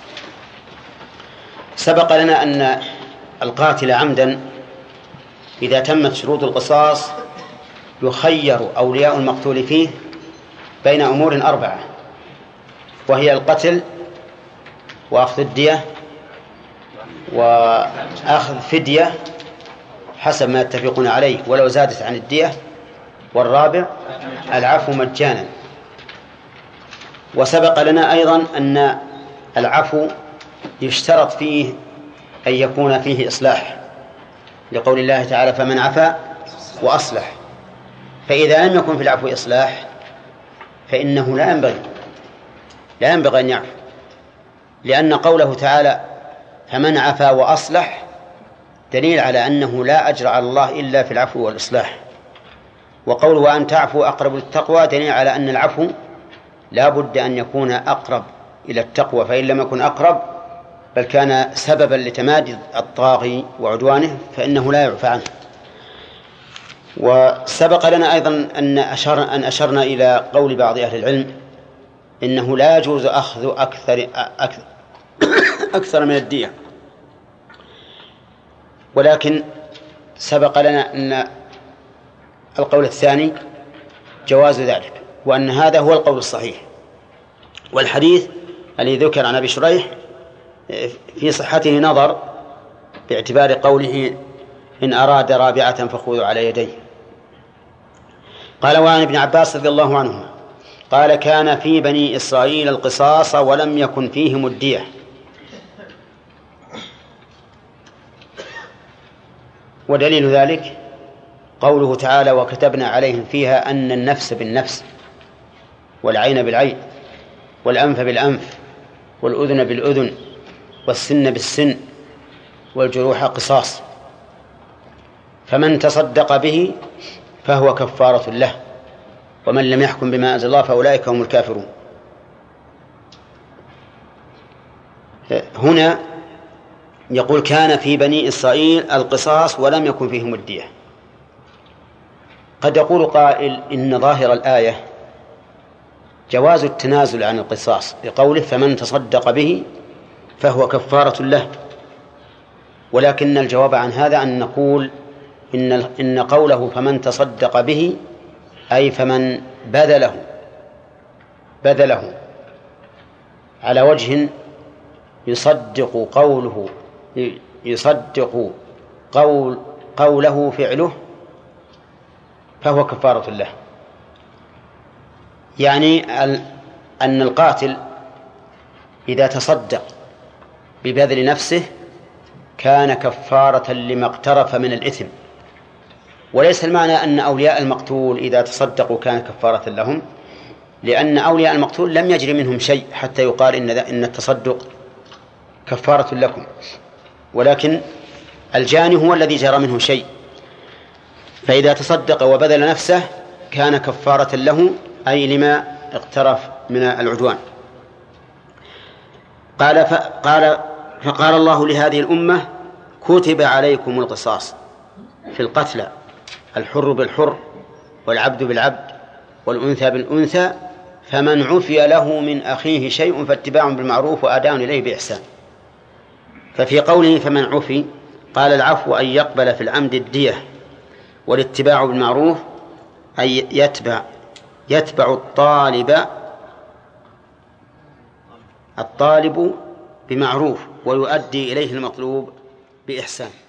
سبق لنا أن القاتل عمدا إذا تمت شروط القصاص يخير أولياء المقتول فيه بين أمور أربعة، وهي القتل وأخذ الدية وأخذ فدية حسب ما يتفقون عليه ولو زادت عن الدية. والرابع العفو مجانا. وسبق لنا أيضا أن العفو يشترط فيه أن يكون فيه إصلاح، لقول الله تعالى فمن عفا وأصلح. فإذا لم يكن في العفو إصلاح فإنه لا ينبغي لا ينبغي أن يعفو، لأن قوله تعالى فمن عفا وأصلح دليل على أنه لا أجر على الله إلا في العفو والإصلاح. وقوله وأن تعفو أقرب للتقوى دليل على أن العفو لا بد أن يكون أقرب إلى التقوى، فإن لم يكن أقرب بل كان سببا لتمادي الطاغي وعدوانه فإنه لا يعفى عنه. وسبق لنا أيضا أن, أشار أن أشرنا إلى قول بعض أهل العلم إنه لا يجوز أخذ أكثر, أكثر, أكثر من الدية، ولكن سبق لنا أن القول الثاني جواز ذلك، وأن هذا هو القول الصحيح. والحديث الذي ذكر عن أبي شريح في صحته نظر باعتبار قوله إن أراد رابعة فخذوا على يديه. قال وعن ابن عباس رضي الله عنهما قال كان في بني إسرائيل القصاص ولم يكن فيهم الدية. ودليل ذلك قوله تعالى وكتبنا عليهم فيها أن النفس بالنفس والعين بالعين والأنف بالأنف والأذن بالأذن والسن بالسن والجروح قصاص، فمن تصدق به فهو كفارة له، ومن لم يحكم بما أنزل الله فأولئك هم الكافرون. هنا يقول كان في بني إسرائيل القصاص ولم يكن فيهم الدية. قد يقول قائل إن ظاهر الآية جواز التنازل عن القصاص بقوله فمن تصدق به فهو كفارة له، ولكن الجواب عن هذا أن نقول إن, إن قوله فمن تصدق به أي فمن بذله بذله على وجه يصدق قوله يصدق قول قوله فعله فهو كفارة له. يعني أن القاتل إذا تصدق ببذل نفسه كان كفارة لما اقترف من الإثم، وليس المعنى أن أولياء المقتول إذا تصدقوا كان كفارة لهم، لأن أولياء المقتول لم يجري منهم شيء حتى يقال إن, إن التصدق كفارة لكم، ولكن الجاني هو الذي جرى منه شيء، فإذا تصدق وبذل نفسه كان كفارة له أي لما اقترف من العدوان. قال فقال, فقال الله لهذه الأمة كتب عليكم القصاص في القتلى الحر بالحر والعبد بالعبد والأنثى بالأنثى فمن عفي له من أخيه شيء فاتباع بالمعروف وأداء إليه بإحسان. ففي قوله فمن عفي قال العفو أن يقبل في العمد الدية، والاتباع بالمعروف أي يتبع يتبع الطالب الطالب بمعروف ويؤدي إليه المطلوب بإحسان.